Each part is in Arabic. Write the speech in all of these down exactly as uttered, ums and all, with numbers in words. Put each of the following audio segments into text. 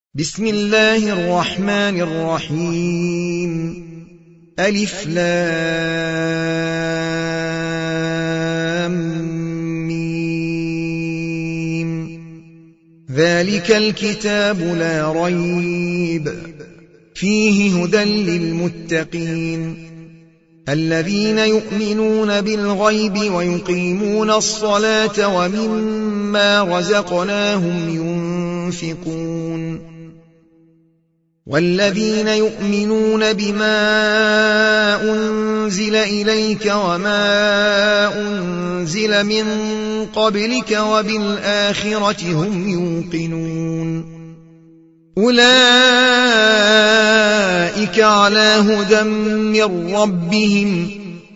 بسم الله الرحمن الرحيم. ألف لام ميم. ذلك الكتاب لا ريب فيه هدى للمتقين الذين يؤمنون بالغيب ويقيمون الصلاة ومما رزقناهم ينفقون والذين يؤمنون بما أنزل إليك وما أنزل من قبلك وبالآخرة هم يوقنون أولئك على هدى من ربهم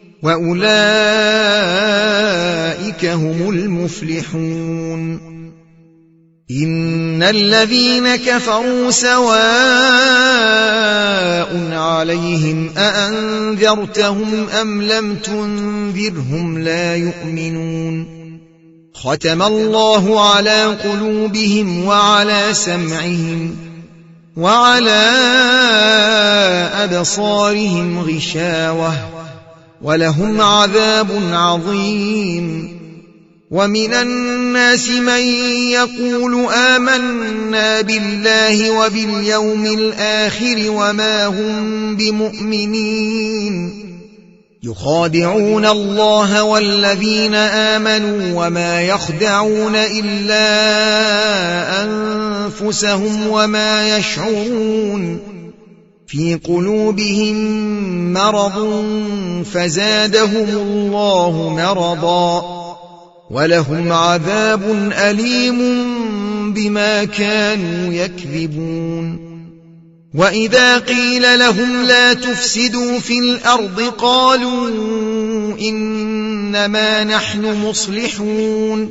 وأولئك هم المفلحون. إن الذين كفروا سواء عليهم أأنذرتهم أم لم تنذرهم لا يؤمنون. ختم الله على قلوبهم وعلى سمعهم وعلى أبصارهم غشاوة ولهم عذاب عظيم. ومن الناس من يقول آمنا بالله وباليوم الآخر وما هم بمؤمنين يخادعون الله والذين آمنوا وما يخدعون إلا أنفسهم وما يشعرون. في قلوبهم مرض فزادهم الله مرضا ولهم عذاب أليم بما كانوا يكذبون. وإذا قيل لهم لا تفسدوا في الأرض قالوا إنما نحن مصلحون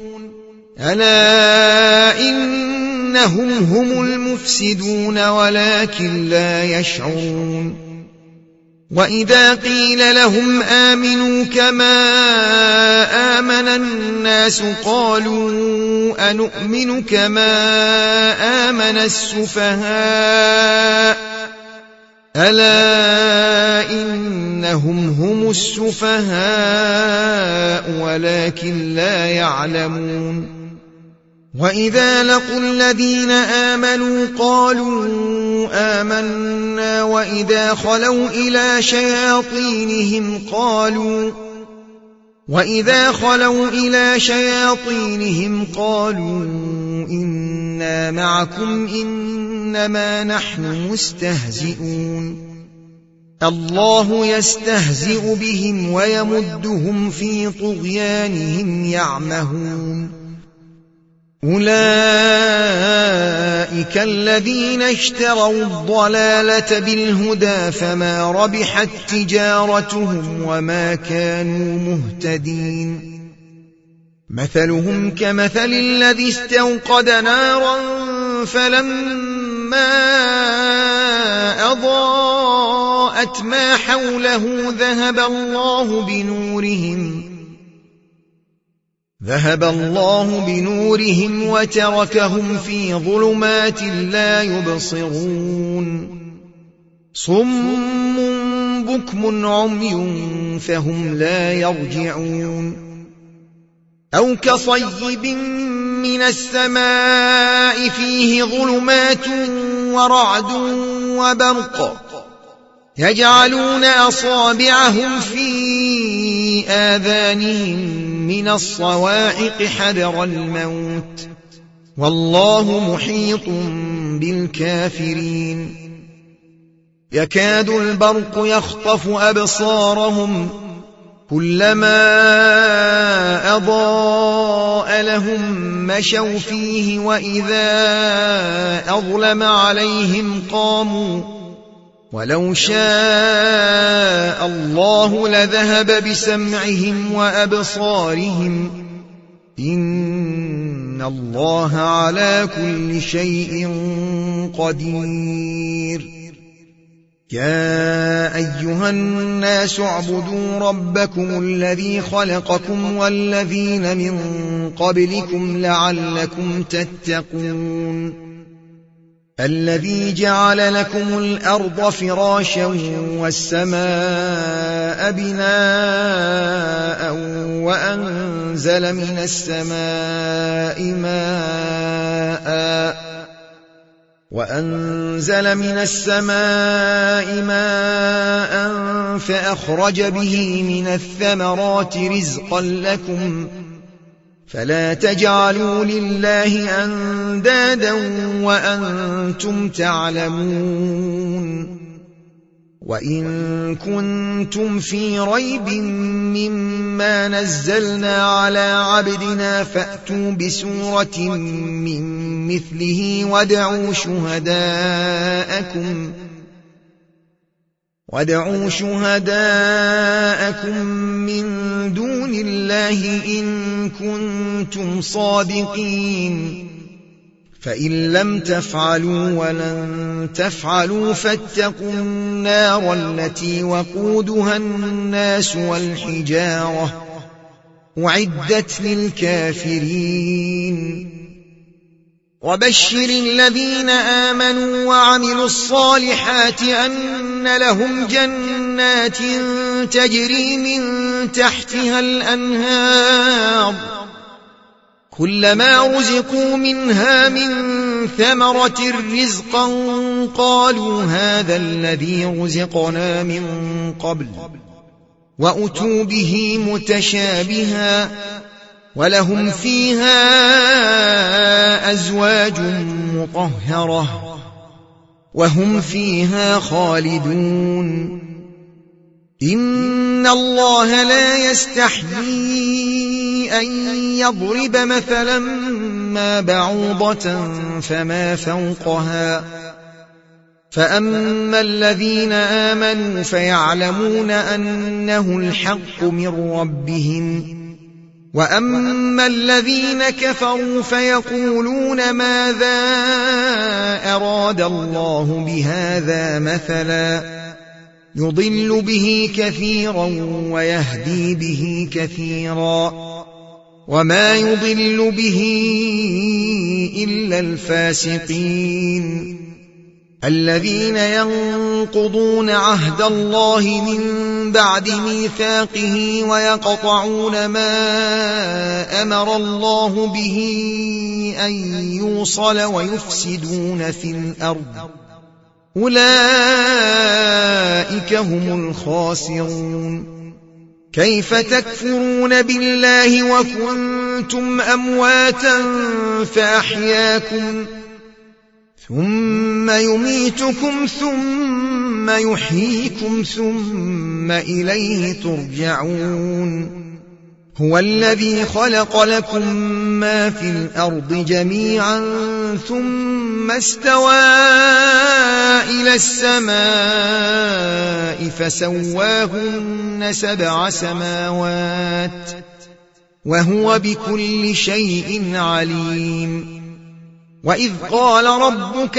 ألا إنهم هم المفسدون ولكن لا يشعرون. وإذا قيل لهم آمنوا كما آمن الناس قالوا أنؤمن كما آمن السفهاء ألا إنهم هم السفهاء ولكن لا يعلمون. وإذا لقوا الذين آمنوا قالوا آمنا وإذا خلوا إلى شياطينهم قالوا وإذا خلوا إلى شياطينهم قالوا إنا معكم إنما نحن مستهزئون. الله يستهزئ بهم ويمدهم في طغيانهم يعمهون. أولئك الذين اشتروا الضلالة بالهدى فما ربحت تجارتهم وما كانوا مهتدين. مثلهم كمثل الذي استوقد نارا فلما أضاءت ما حوله ذهب الله بنورهم ذهب الله بنورهم وتركهم في ظلمات لا يبصرون. صم بكم عمي فهم لا يرجعون. أو كصيب من السماء فيه ظلمات ورعد وبرق يجعلون أصابعهم في آذانهم من الصواعق حذر الموت والله محيط بالكافرين. يكاد البرق يخطف أبصارهم كلما أضاء لهم مشوا فيه وإذا أظلم عليهم قاموا ولو شاء الله لذهب بسمعهم وأبصارهم إن الله على كل شيء قدير. يا أيها الناس اعبدوا ربكم الذي خلقكم والذين من قبلكم لعلكم تتقون الذي جعل لكم الأرض فراشا والسماء بناء وأنزل من السماء ماء وأنزل من السماء ماء فأخرج به من الثمرات رزقا لكم فلا تجعلوا لله أندادا وأنتم تعلمون وإن كنتم في ريب مما نزلنا على عبدنا فأتوا بسورة من مثله وادعوا شهداءكم وادعوا شهداءكم من دون الله إن كنتم صادقين فإن لم تفعلوا ولن تفعلوا فاتقوا النار التي وقودها الناس والحجارة أعدت للكافرين وبشر الذين آمنوا وعملوا الصالحات أن لهم جنات تجري من تحتها الأنهار كلما رزقوا منها من ثمرة رزقا قالوا هذا الذي رزقنا من قبل وأتوا به متشابها ولهم فيها أزواج مطهرة وهم فيها خالدون إن الله لا يستحيي أن يضرب مثلا ما بعوضة فما فوقها فأما الذين آمنوا فيعلمون أنه الحق من ربهم وأما الذين كفروا فيقولون ماذا أراد الله بهذا مثلا يضل به كثيرا ويهدي به كثيرا وما يضل به إلا الفاسقين الذين ينقضون عهد الله من بعد ميثاقه ويقطعون ما أمر الله به أن يوصل ويفسدون في الأرض أولئك هم الخاسرون كيف تكفرون بالله وكنتم أمواتا فأحياكم ثم يميتكم ثم يحييكم ثم إليه ترجعون هو الذي خلق لكم ما في الأرض جميعا ثم استوى إلى السماء فسواهن سبع سماوات وهو بكل شيء عليم وإذ قال ربك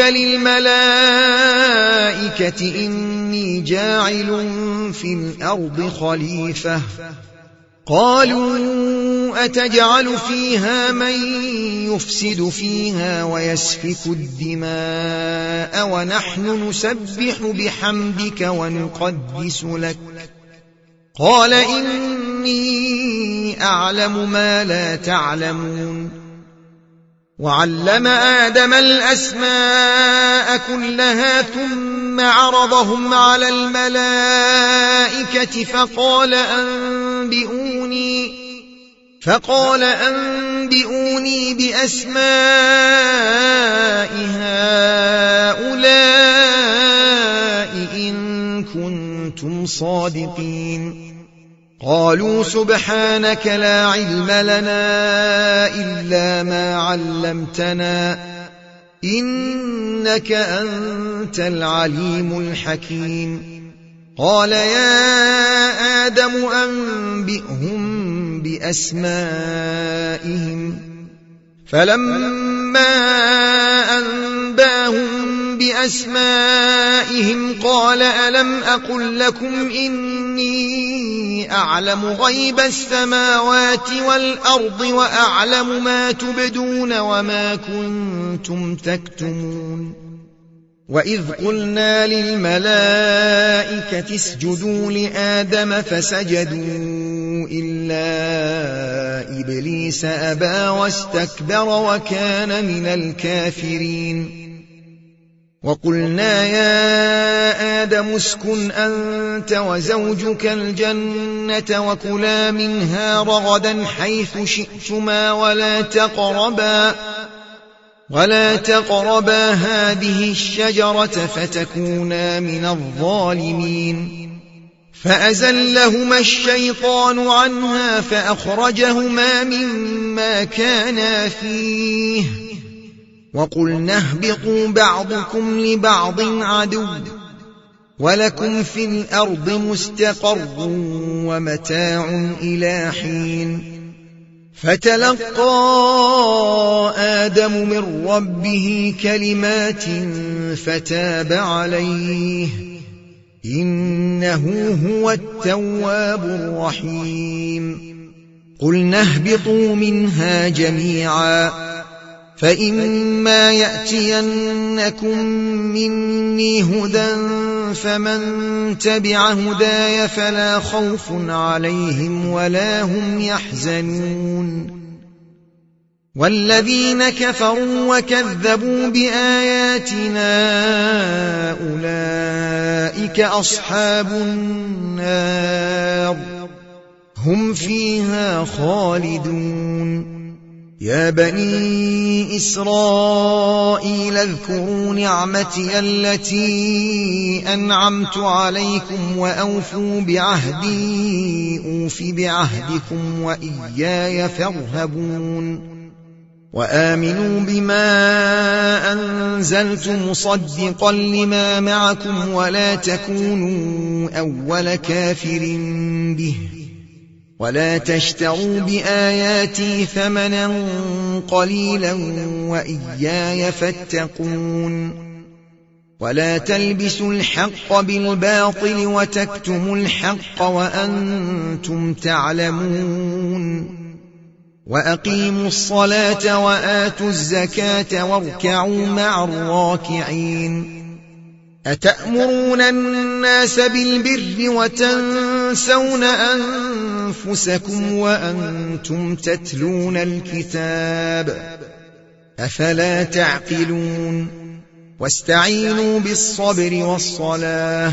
للملائكة إني جاعل في الأرض خليفة قالوا أتجعل فيها من يفسد فيها ويسفك الدماء ونحن نسبح بحمدك ونقدس لك قال إني أعلم ما لا تعلمون وعلم آدم الأسماء كلها ثم عرضهم على الملائكة فقال أنبئوني فقال أنبئوني بأسماء هؤلاء إن كنتم صادقين قالوا سبحانك لا علم لنا إلا ما علمتنا إنك أنت العليم الحكيم قال يا آدم أنبئهم بأسمائهم فلما أنباهم بأسمائهم قال ألم أقل لكم إني أعلم غيب السماوات والأرض وأعلم ما تبدون وما كنتم تكتمون وإذ قلنا للملائكة اسجدوا لآدم فسجدوا إلا إبليس أبى واستكبر وكان من الكافرين وقلنا يا آدم اسكن أنت وزوجك الجنة وكلا منها رغدا حيث شئتما ولا تقربا ولا تقربا هذه الشجرة فتكونا من الظالمين فأزلهما الشيطان عنها فأخرجهما مما كانا فيه وقلنا اهبطوا بعضكم لبعض عدو ولكم في الأرض مستقر ومتاع إلى حين فتلقى آدم من ربه كلمات فتاب عليه إنه هو التواب الرحيم قلنا اهبطوا منها جميعا فإما يأتينكم مني هدى فمن تبع هداي فلا خوف عليهم ولا هم يحزنون والذين كفروا وكذبوا بآياتنا أولئك أصحاب النار هم فيها خالدون يا بني إسرائيل اذكروا نعمتي التي أنعمت عليكم وأوفوا بعهدي أوف بعهدكم وإياي فارهبون وآمنوا بما أنزلت مصدقا لما معكم ولا تكونوا أول كافر به ولا تشتروا بآياتي ثمنا قليلا وإياي فاتقون ولا تلبسوا الحق بالباطل وتكتموا الحق وأنتم تعلمون وأقيموا الصلاة وآتوا الزكاة واركعوا مع الراكعين أتأمرون الناس بالبر وتنسون أنفسكم وأنتم تتلون الكتاب أفلا تعقلون واستعينوا بالصبر والصلاة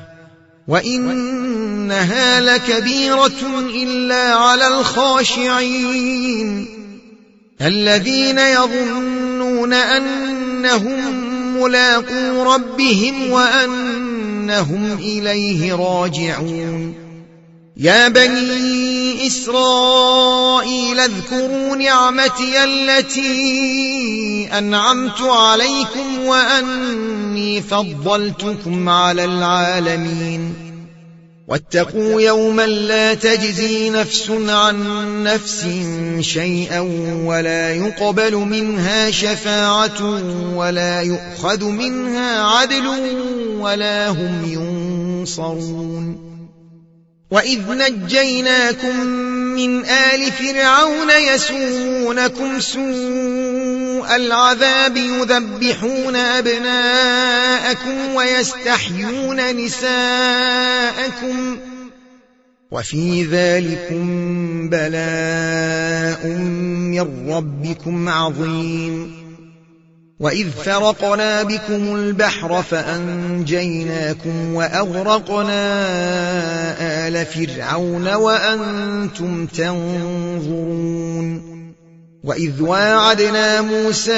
وإنها لكبيرة إلا على الخاشعين الذين يظنون أنهم ملاقو ربهم وأنهم إليه راجعون يا بني إسرائيل اذكروا نعمتي التي أنعمت عليكم وأني فضلتكم على العالمين واتقوا يوما لا تجزي نفس عن نفس شيئا ولا يقبل منها شفاعة ولا يؤخذ منها عدل ولا هم ينصرون وإذ نجيناكم من آل فرعون يسومونكم سوء العذاب يذبحون أبناءكم ويستحيون نساءكم وفي ذلكم بلاء من ربكم عظيم وإذ فرقنا بكم البحر فأنجيناكم وأغرقنا آل فرعون وأنتم تنظرون وإذ واعدنا موسى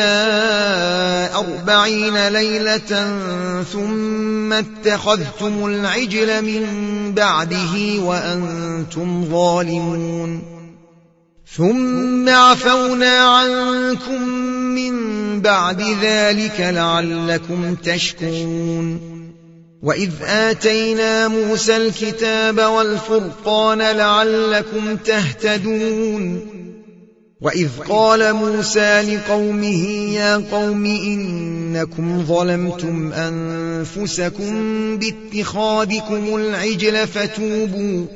أربعين ليلة ثم اتخذتم العجل من بعده وأنتم ظالمون ثم عفونا عنكم من بعد ذلك لعلكم تشكرون وإذ آتينا موسى الكتاب والفرقان لعلكم تهتدون وإذ قال موسى لقومه يا قوم إنكم ظلمتم أنفسكم باتخاذكم العجل فتوبوا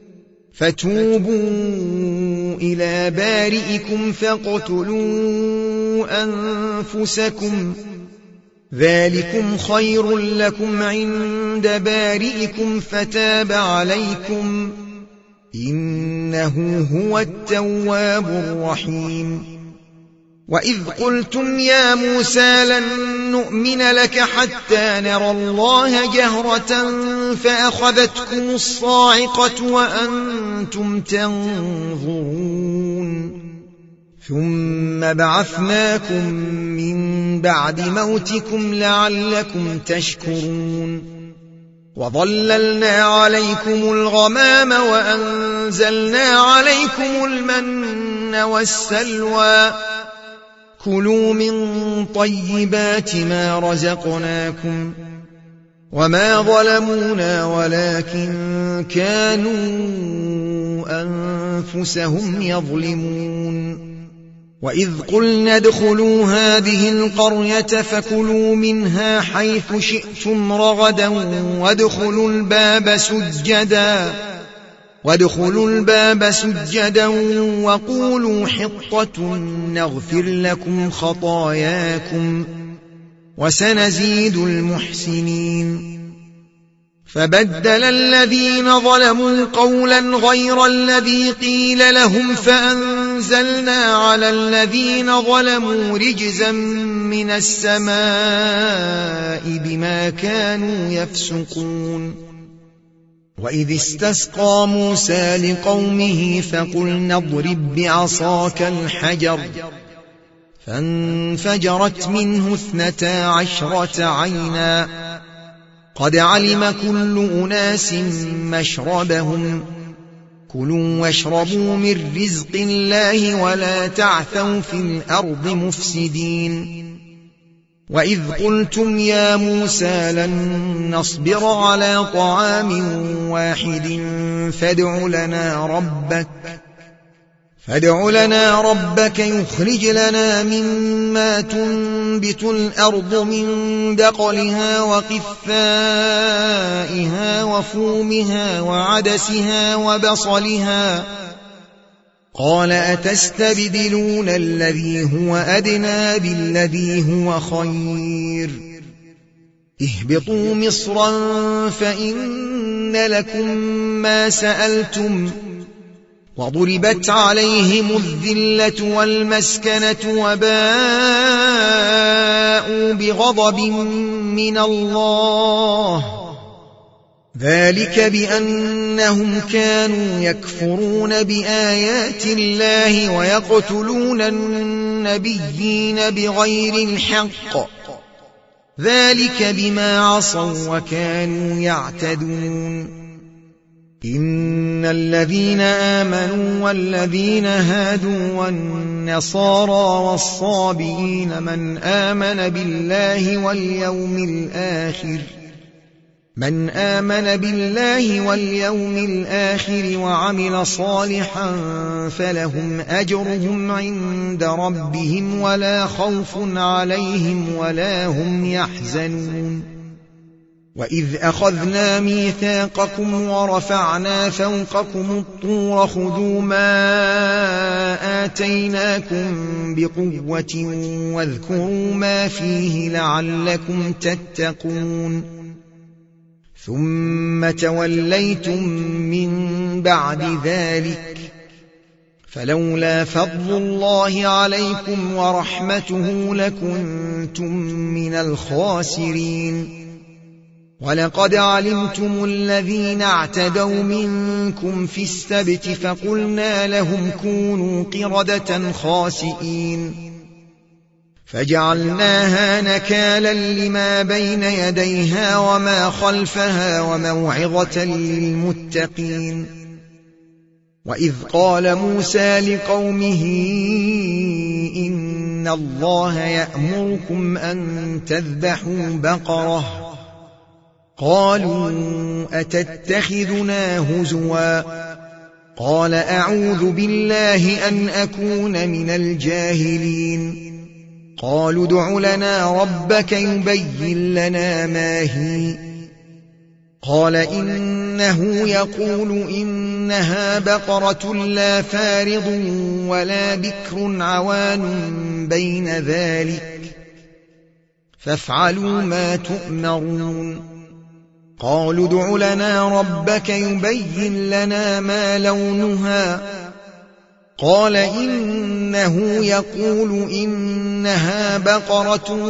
فتوبوا إلى بارئكم فاقتلوا أنفسكم ذلكم خير لكم عند بارئكم فتاب عليكم إنه هو التواب الرحيم وإذ قلتم يا موسى لن نؤمن لك حتى نرى الله جهرة فأخذتكم الصاعقة وأنتم تنظرون ثم بعثناكم من بعد موتكم لعلكم تشكرون وظللنا عليكم الغمام وأنزلنا عليكم المن والسلوى كلوا من طيبات ما رزقناكم وما ظلمونا ولكن كانوا أنفسهم يظلمون وإذ قلنا ادخلوا هذه القرية فكلوا منها حيث شئتم رغدا وادخلوا الباب سجدا وادخلوا الباب سجدا وقولوا حطة نغفر لكم خطاياكم وسنزيد المحسنين فبدل الذين ظلموا قولا غير الذي قيل لهم فأنزلنا على الذين ظلموا رجزا من السماء بما كانوا يفسقون وإذ استسقى موسى لقومه فقلنا اضرب بعصاك الحجر فانفجرت منه اثنتا عشرة عينا قد علم كل أناس مشربهم كلوا واشربوا من رزق الله ولا تعثوا في الأرض مفسدين وإذ قلتم يا موسى لن نصبر على طعام واحد فادع لنا ربك فادع لنا ربك يخرج لنا مما تنبت الأرض من دقلها وقثائها وفومها وعدسها وبصلها قال أتستبدلون الذي هو أدنى بالذي هو خير اهبطوا مصرا فإن لكم ما سألتم وضربت عليهم الذلة والمسكنة وباءوا بغضب من الله ذلك بأنهم كانوا يكفرون بآيات الله ويقتلون النبيين بغير الحق ذلك بما عصوا وكانوا يعتدون إن الذين آمنوا والذين هادوا والنصارى والصابئين من آمن بالله واليوم الآخر من آمن بالله واليوم الآخر وعمل صالحا فلهم أجرهم عند ربهم ولا خوف عليهم ولا هم يحزنون وإذ أخذنا ميثاقكم ورفعنا فوقكم الطور خذوا ما آتيناكم بقوة واذكروا ما فيه لعلكم تتقون ثم توليتم من بعد ذلك فلولا فضل الله عليكم ورحمته لكنتم من الخاسرين ولقد علمتم الذين اعتدوا منكم في السبت فقلنا لهم كونوا قردة خاسئين فجعلناها نكالا لما بين يديها وما خلفها وموعظة للمتقين وإذ قال موسى لقومه إن الله يأمركم أن تذبحوا بقرة قالوا أتتخذنا هزوا قال أعوذ بالله أن أكون من الجاهلين قالوا ادع لنا ربك يبين لنا ما هي قال إنه يقول إنها بقرة لا فارض ولا بكر عوان بين ذلك فافعلوا ما تؤمرون قالوا ادع لنا ربك يبين لنا ما لونها قال إنه يقول إنها بقرة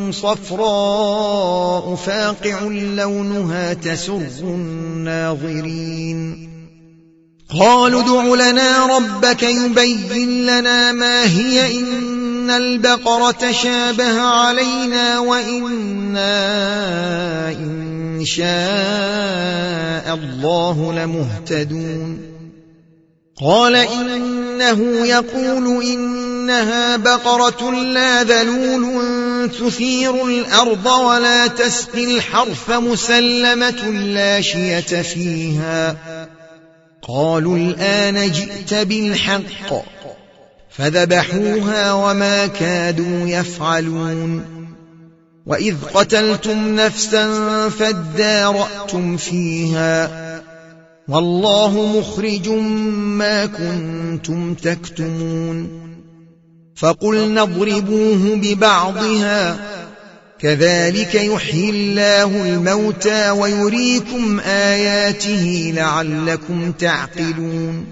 صفراء فاقع لونها تسر الناظرين قالوا ادع لنا ربك يبين لنا ما هي إن البقرة شابه علينا وإنا إن شاء الله لمهتدون قال إنه يقول إنها بقرة لا ذلول تثير الأرض ولا تسقي الحرث مسلمة لا شية فيها قالوا الآن جئت بالحق فذبحوها وما كادوا يفعلون وإذ قتلتم نفسا فادارأتم فيها والله مخرج ما كنتم تكتمون فقلنا اضربوه ببعضها كذلك يحيي الله الموتى ويريكم آياته لعلكم تعقلون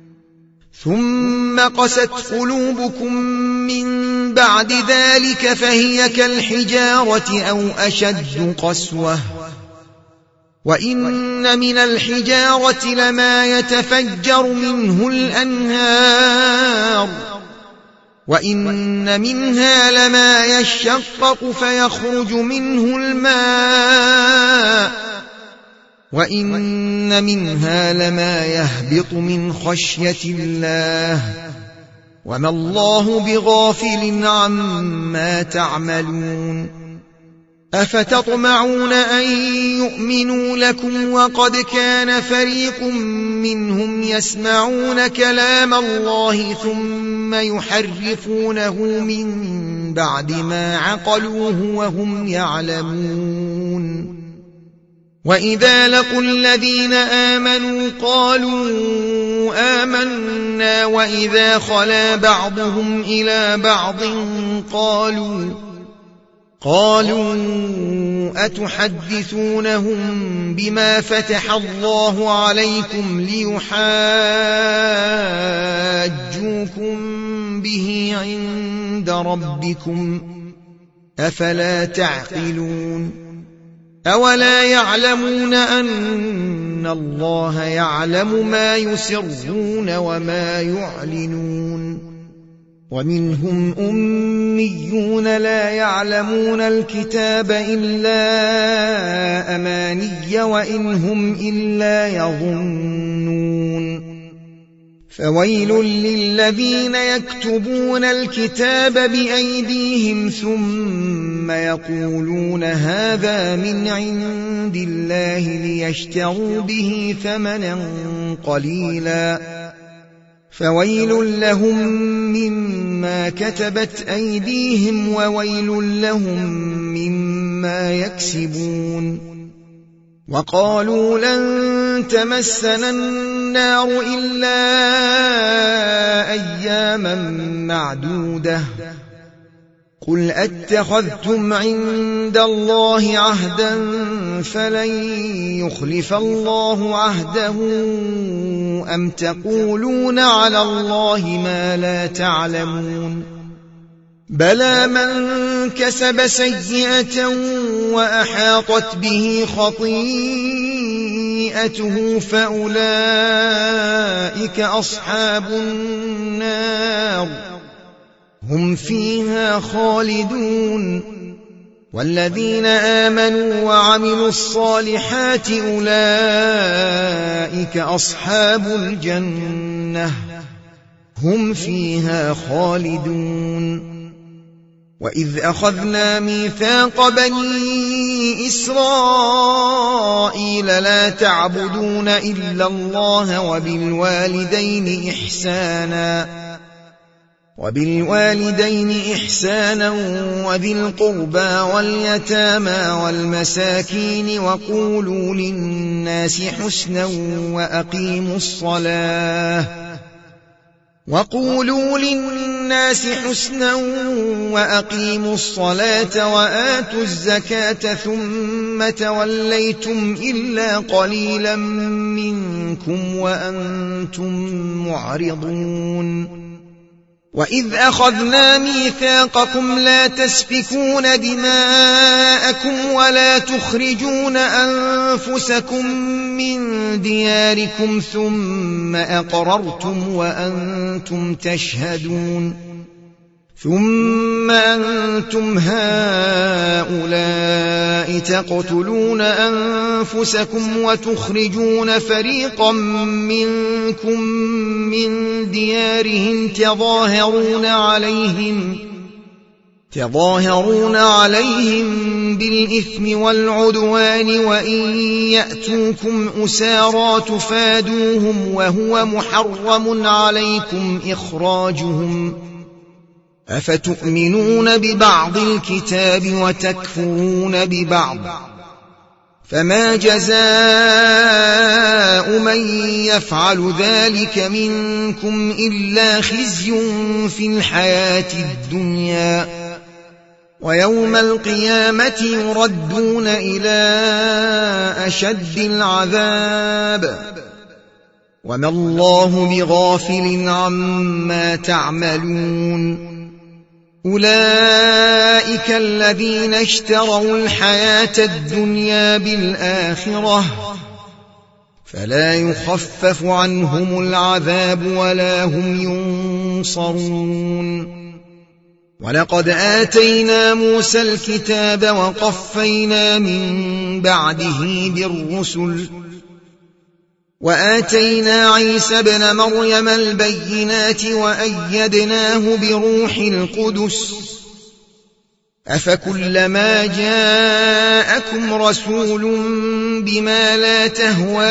ثم قست قلوبكم من بعد ذلك فهي كالحجارة أو أشد قسوة وإن من الحجارة لما يتفجر منه الأنهار وإن منها لما يشقق فيخرج منه الماء وإن منها لما يهبط من خشية الله وما الله بغافل عما تعملون أفتطمعون أن يؤمنوا لكم وقد كان فريق منهم يسمعون كلام الله ثم يحرفونه من بعد ما عقلوه وهم يعلمون وإذا لقوا الذين آمنوا قالوا آمنا وإذا خلا بعضهم إلى بعض قالوا قالوا أتحدثونهم بما فتح الله عليكم ليحاجوكم به عند ربكم أفلا تعقلون أولا يعلمون أن الله يعلم ما يسرون وما يعلنون ومنهم أميون لا يعلمون الكتاب إلا أماني وإن هم إلا يظنون فويل للذين يكتبون الكتاب بأيديهم ثم يقولون هذا من عند الله ليشتروا به ثمنا قليلا فويل لهم مما كتبت أيديهم وويل لهم مما يكسبون وقالوا لن تمسنا النار إلا أياما معدودة قل أتخذتم عند الله عهدا فلن يخلف الله عهده أم تقولون على الله ما لا تعلمون بلى من كسب سيئة وأحاطت به خطيئته فأولئك أصحاب النار هم فيها خالدون والذين آمنوا وعملوا الصالحات أولئك أصحاب الجنة هم فيها خالدون وإذ أخذنا ميثاق بني إسرائيل لا تعبدون إلا الله وبالوالدين إحسانا وبالوالدين إحسانا وذي القربى واليتامى والمساكين وقولوا للناس حسنا وأقيموا الصلاة وقولوا للناس حسنا وأقيموا الصلاة وآتوا الزكاة ثم توليتم إلا قليلا منكم وأنتم معرضون وإذ أخذنا ميثاقكم لا تسفكون دماءكم ولا تخرجون أنفسكم من دياركم ثم أقررتم وأنتم تشهدون ثم أنتم هؤلاء تقتلون أنفسكم وتخرجون فريقا منكم من ديارهم تظاهرون عليهم تظاهرون عليهم بالإثم والعدوان وإن يأتوكم أسارى تفادوهم وهو محرم عليكم إخراجهم أفتؤمنون ببعض الكتاب وتكفرون ببعض فما جزاء من يفعل ذلك منكم إلا خزي في الحياة الدنيا ويوم القيامة يردون إلى أشد العذاب وما الله بغافل عما تعملون أولئك الذين اشتروا الحياة الدنيا بالآخرة فلا يخفف عنهم العذاب ولا هم ينصرون ولقد آتينا موسى الكتاب وقفينا من بعده بالرسل وآتينا عيسى ابن مريم البينات وأيدناه بروح القدس أفكلما جاءكم رسول بما لا تهوى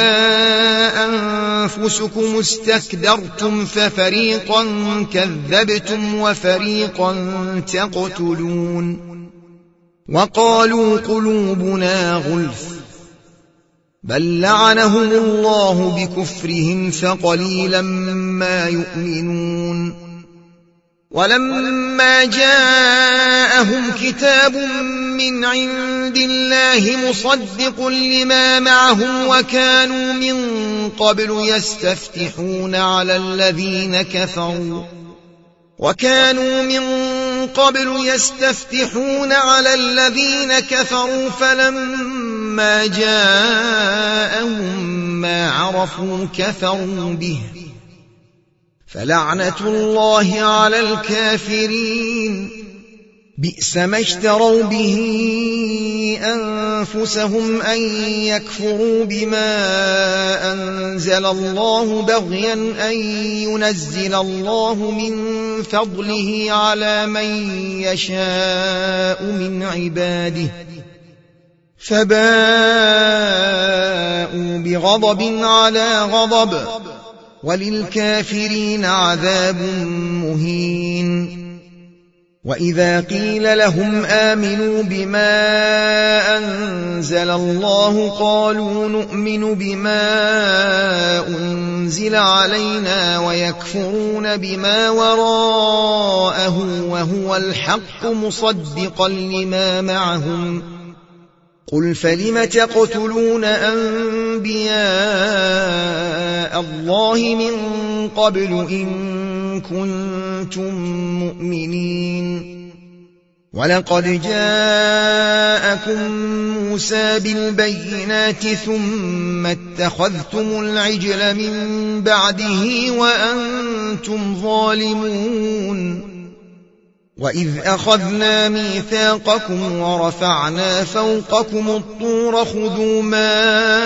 أنفسكم استكبرتم ففريقا كذبتم وفريقا تقتلون وقالوا قلوبنا غلف بل لعنهم الله بكفرهم فقليلا ما يؤمنون ولما جاءهم كتاب من عند الله مصدق لما معهم وكانوا من قبل يستفتحون على الذين كفروا وكانوا من قبل يستفتحون على الذين كفروا فلما جاءهم ما عرفوا كفروا به فلعنة الله على الكافرين بئس ما اشتروا به أنفسهم أن يكفروا بما أنزل الله بغيا أن ينزل الله من فضله على من يشاء من عباده فباءوا بغضب على غضب وللكافرين عذاب مهين وإذا قيل لهم آمنوا بما أنزل الله قالوا نؤمن بما أنزل علينا ويكفرون بما وراءه وهو الحق مصدقا لما معهم قل فلم تقتلون أنبياء الله من قبل إن كنتم مؤمنين ولقد جاءكم موسى بالبينات ثم اتخذتم العجل من بعده وأنتم ظالمون وإذ أخذنا ميثاقكم ورفعنا فوقكم الطور خذوا ما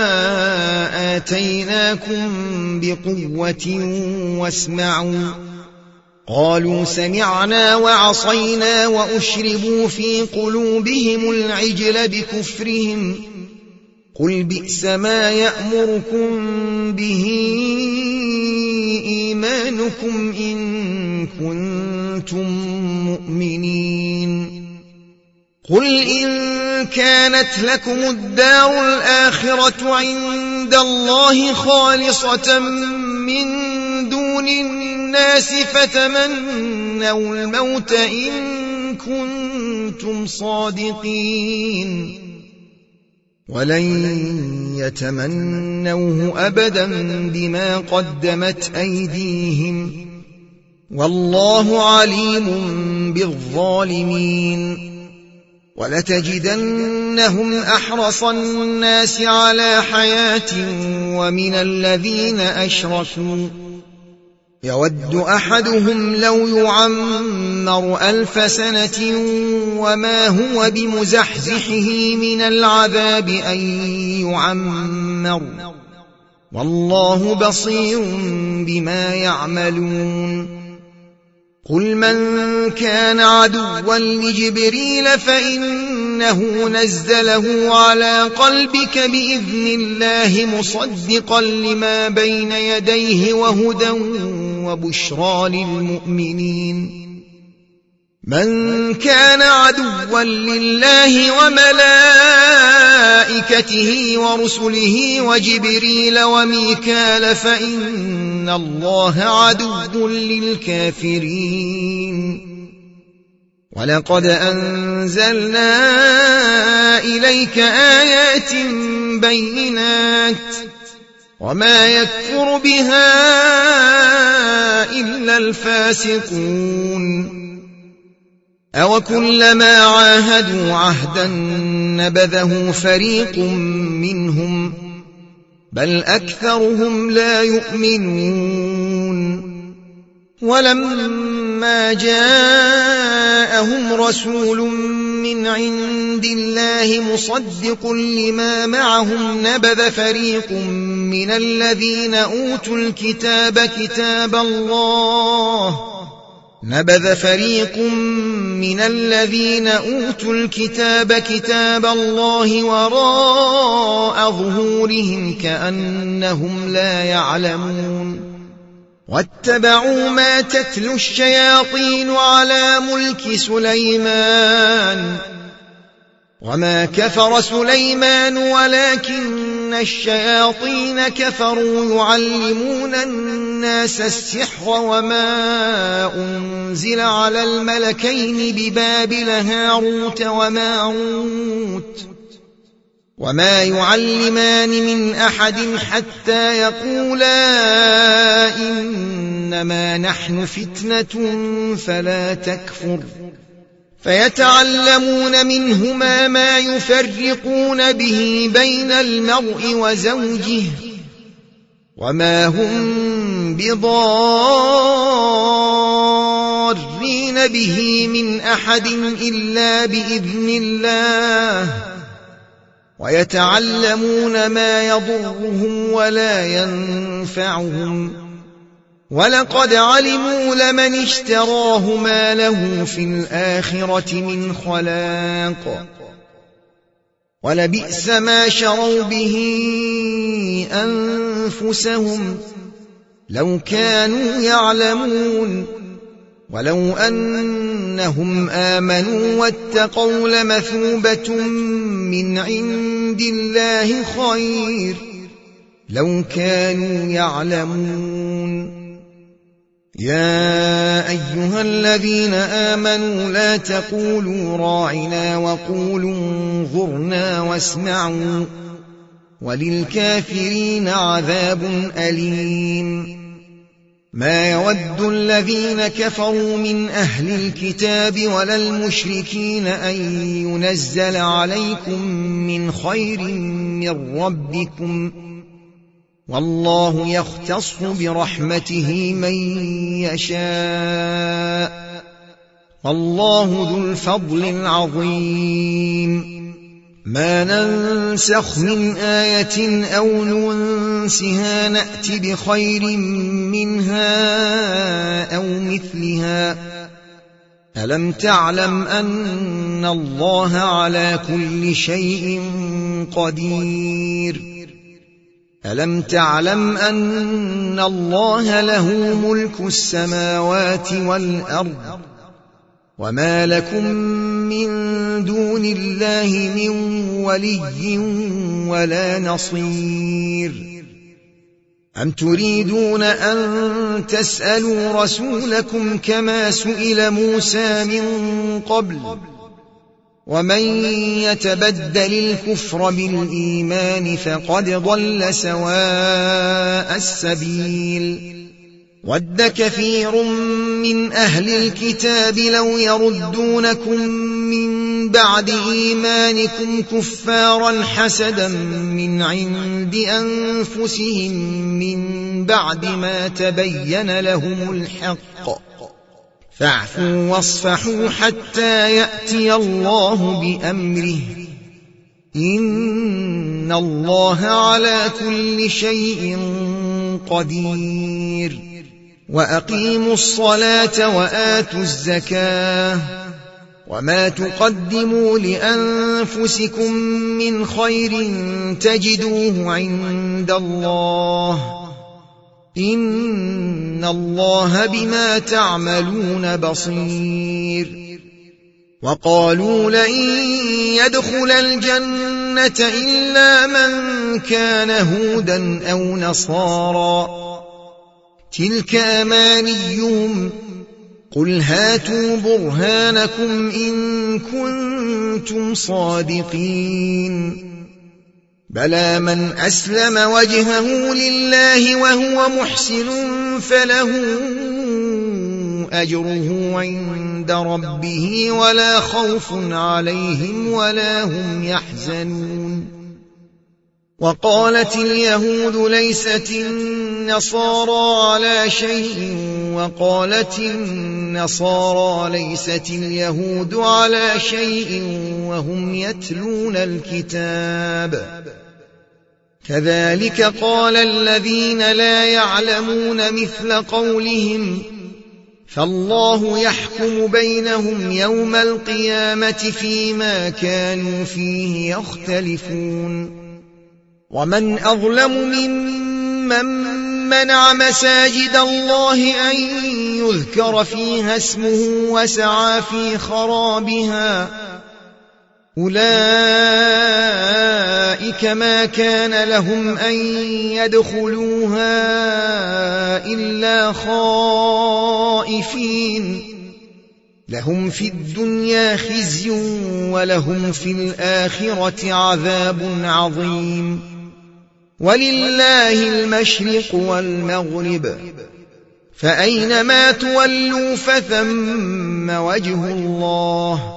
آتيناكم بقوة واسمعوا قالوا سمعنا وعصينا وأشربوا في قلوبهم العجل بكفرهم قل بئس ما يأمركم به إيمانكم إن كنتم مؤمنين قل إن كانت لكم الدار الآخرة عند الله خالصة من دون الناس فتمنوا الموت إن كنتم صادقين ولن يتمنوه أبدا بما قدمت أيديهم والله عليم بالظالمين ولتجدنهم أحرص الناس على حياة ومن الذين أشركوا يود أحدهم لو يعمر ألف سنة وما هو بمزحزحه من العذاب أن يعمر والله بصير بما يعملون قل من كان عدوا لجبريل فإنه نزله على قلبك بإذن الله مصدقا لما بين يديه وهدى وبشرى للمؤمنين من كان عدوا لله وملائكته ورسله وجبريل وميكال فإن الله عدو للكافرين ولقد أنزلنا إليك آيات بينات وما يكفر بها إلا الفاسقون أوكلما عاهدوا عهدا نبذه فريق منهم بل أكثرهم لا يؤمنون ولما جاءهم رسول من عند الله مصدق لما معهم نبذ فريق من الذين أوتوا الكتاب كتاب الله نبذ فريق من الذين أوتوا الكتاب كتاب الله وراء ظهورهم كأنهم لا يعلمون واتبعوا ما تتلو الشياطين على ملك سليمان وما كفر سليمان ولكن الشياطين كفروا يعلمون الناس السحر وما أنزل على الملكين ببابل هاروت وماروت وما يعلمان من أحد حتى يقولا إنما نحن فتنة فلا تكفر فيتعلمون منهما ما يفرقون به بين المرء وزوجه وما هم بضارين به من أحد إلا بإذن الله ويتعلمون ما يضرهم ولا ينفعهم ولقد علموا لمن اشتراه ما له في الآخرة من خلاق ولبئس ما شروا به أنفسهم لو كانوا يعلمون ولو أنهم آمنوا واتقوا لمثوبة من عند الله خير لو كانوا يعلمون يا أيها الذين آمنوا لا تقولوا راعنا وقولوا انظرنا واسمعوا وللكافرين عذاب أليم ما يود الذين كفروا من أهل الكتاب ولا المشركين أن ينزل عليكم من خير من ربكم والله يختص برحمته من يشاء والله ذو الفضل العظيم ما ننسخ من آية أو ننسها نأت بخير منها أو مثلها ألم تعلم أن الله على كل شيء قدير ألم تعلم أن الله له ملك السماوات والأرض وما لكم من دون الله من ولي ولا نصير أم تريدون أن تسألوا رسولكم كما سئل موسى من قبل ومن يتبدل الكفر بالإيمان فقد ضل سواء السبيل ود كثير من أهل الكتاب لو يردونكم من بعد إيمانكم كفارا حسدا من عند أنفسهم من بعد ما تبين لهم الحق فاعفوا واصفحوا حتى يأتي الله بأمره إن الله على كل شيء قدير وأقيموا الصلاة وآتوا الزكاة وما تقدموا لأنفسكم من خير تجدوه عند الله إن الله بما تعملون بصير وقالوا لن يدخل الجنة إلا من كان هودا أو نصارى تلك أمانيهم قل هاتوا برهانكم إن كنتم صادقين بلى من أسلم وجهه لله وهو محسن فله أجره عند ربه ولا خوف عليهم ولا هم يحزنون وقالت اليهود ليست النصارى على شيء وقالت النصارى ليست اليهود على شيء وهم يتلون الكتاب كذلك قال الذين لا يعلمون مثل قولهم فالله يحكم بينهم يوم القيامة فيما كانوا فيه يختلفون ومن أظلم ممن منع مساجد الله أن يذكر فيها اسمه وسعى في خرابها أولئك ما كان لهم أن يدخلوها إلا خائفين لهم في الدنيا خزي ولهم في الآخرة عذاب عظيم ولله المشرق والمغرب فأينما تولوا فثم وجه الله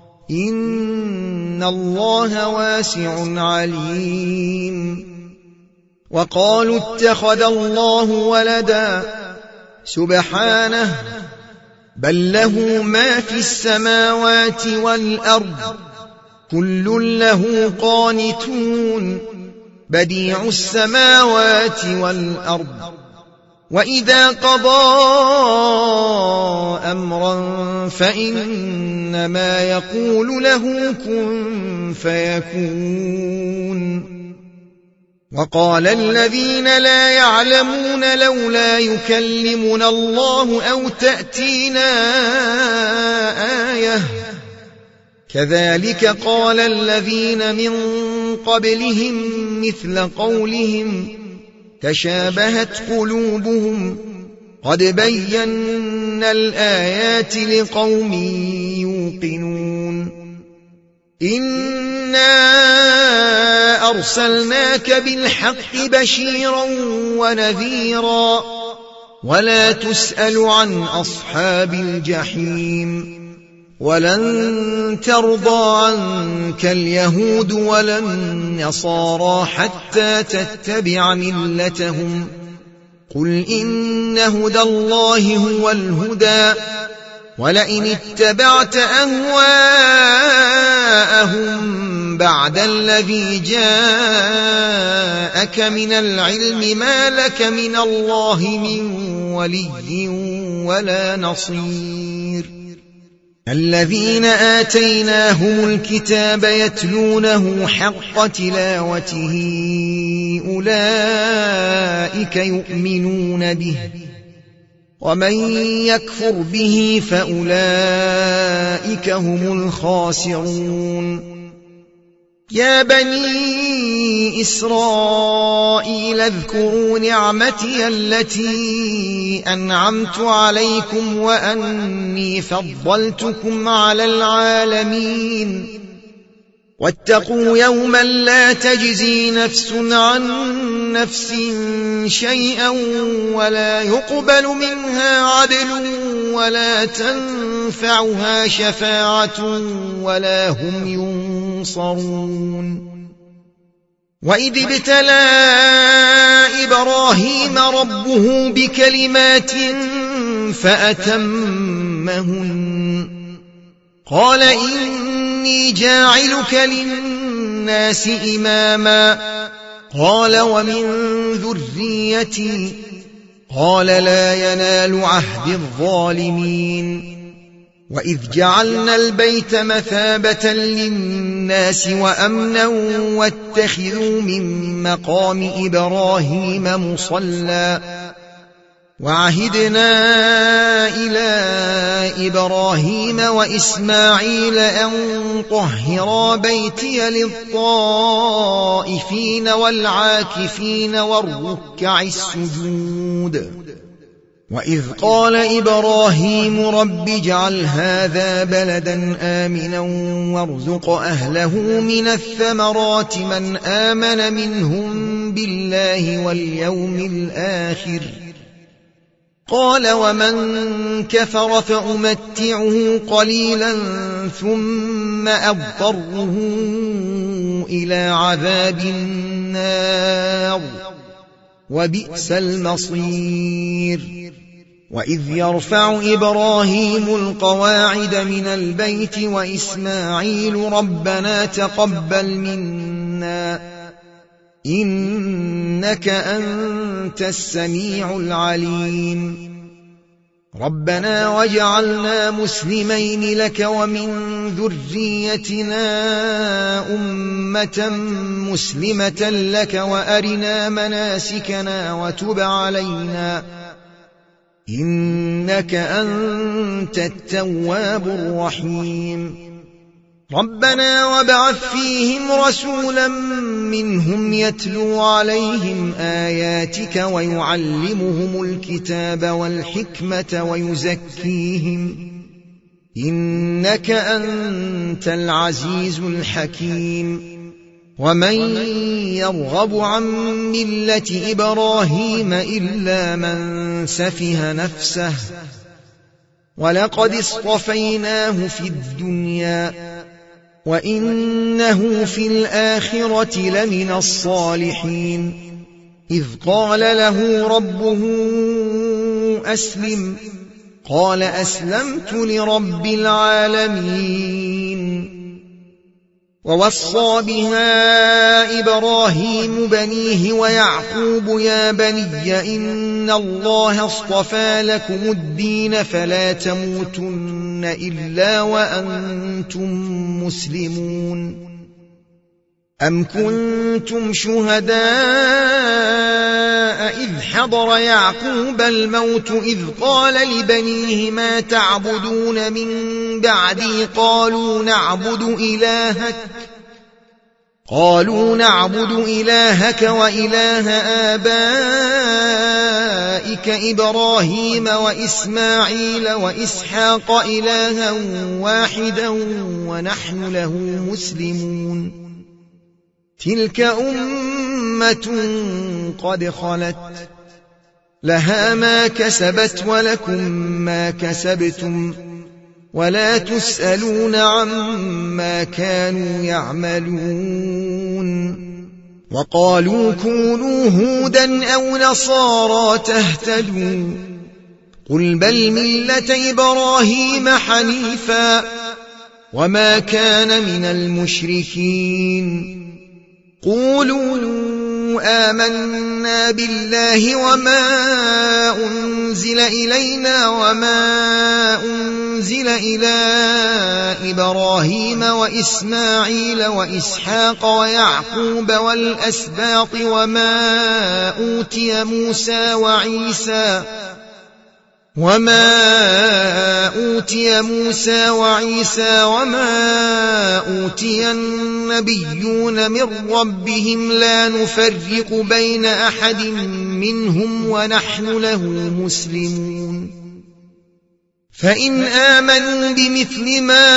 إن الله واسع عليم وقالوا اتخذ الله ولدا سبحانه بل له ما في السماوات والأرض كل له قانتون بديع السماوات والأرض وإذا قضى أمرا فإنما يقول له كن فيكون وقال الذين لا يعلمون لولا يكلمنا الله أو تأتينا آية كذلك قال الذين من قبلهم مثل قولهم تشابهت قلوبهم قد بينا الآيات لقوم يوقنون إنا أرسلناك بالحق بشيرا ونذيرا ولا تسأل عن أصحاب الجحيم ولن ترضى عنك اليهود ولا النصارى حتى تتبع ملتهم قل إن هدى الله هو الهدى ولئن اتبعت أهواءهم بعد الذي جاءك من العلم ما لك من الله من ولي ولا نصير الذين آتيناهم الكتاب يتلونه حق تلاوته أولئك يؤمنون به ومن يكفر به فأولئك هم الخاسرون يا بني إسرائيل اذكروا نعمتي التي أنعمت عليكم وأني فضلتكم على العالمين واتقوا يوما لا تجزي نفس عن نفس شيئا ولا يقبل منها عدل ولا تنفعها شفاعة ولا هم ينصرون. وإذ ابتلى إبراهيم ربه بكلمات فأتمهن قال إني جاعلك للناس إماما قال ومن ذريتي قال لا ينال عهد الظالمين. وإذ جعلنا البيت مثابة للناس وأمنا واتخذوا من مقام إبراهيم مصلى وعهدنا إلى إبراهيم وإسماعيل أن طهرا بيتي للطائفين والعاكفين والركع السجود. وإذ قال إبراهيم رب اجعل هذا بلدا آمنا وارزق أهله من الثمرات من آمن منهم بالله واليوم الآخر قال ومن كفر فأمتعه قليلا ثم أضطره إلى عذاب النار وبئس المصير. وإذ يرفع إبراهيم القواعد من البيت وإسماعيل ربنا تقبل منا إنك أنت السميع العليم. ربنا واجعلنا مسلمين لك ومن ذريتنا أمة مسلمة لك وأرنا مناسكنا وتب علينا إنك أنت التواب الرحيم. ربنا وابعث فيهم رسولا منهم يتلو عليهم آياتك ويعلمهم الكتاب والحكمة ويزكيهم إنك أنت العزيز الحكيم. ومن يرغب عن ملة إبراهيم إلا من سفه نفسه ولقد اصطفيناه في الدنيا وإنه في الآخرة لمن الصالحين. إذ قال له ربه أسلم قال أسلمت لرب العالمين. ووصى بها إبراهيم بنيه ويعقوب يا بني إن الله اصطفى لكم الدين فلا تموتن إلا وأنتم مسلمون. أم كنتم شهداء إذ حضر يعقوب الموت إذ قال لبنيه ما تعبدون من بعدي قالوا نعبد إلهك قالوا نعبد إلهك وإله آبائك إبراهيم وإسماعيل وإسحاق إلها واحدا ونحن له مسلمون. تلك أمة قد خلت لها ما كسبت ولكم ما كسبتم ولا تسألون عما كانوا يعملون. وقالوا كونوا هودا أو نصارى تهتدوا قل بل ملة إبراهيم حنيفا وما كان من المشركين. قولوا آمنا بالله وما أنزل إلينا وما أنزل إلى إبراهيم وإسماعيل وإسحاق ويعقوب والأسباط وما أوتي موسى وعيسى وما أوتي موسى وعيسى وما أوتي النبيون من ربهم لا نفرق بين أحد منهم ونحن له مسلمون فإن آمنوا بمثل ما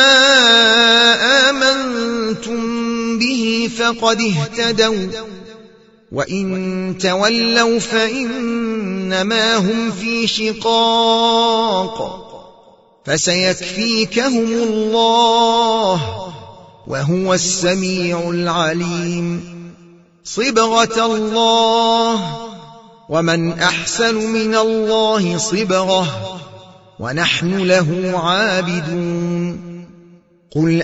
آمنتم به فقد اهتدوا وإن تولوا فإنما هم في شقاق فسيكفيكهم الله وهو السميع العليم صبغة الله ومن أحسن من الله صبغة ونحن له عابدون قل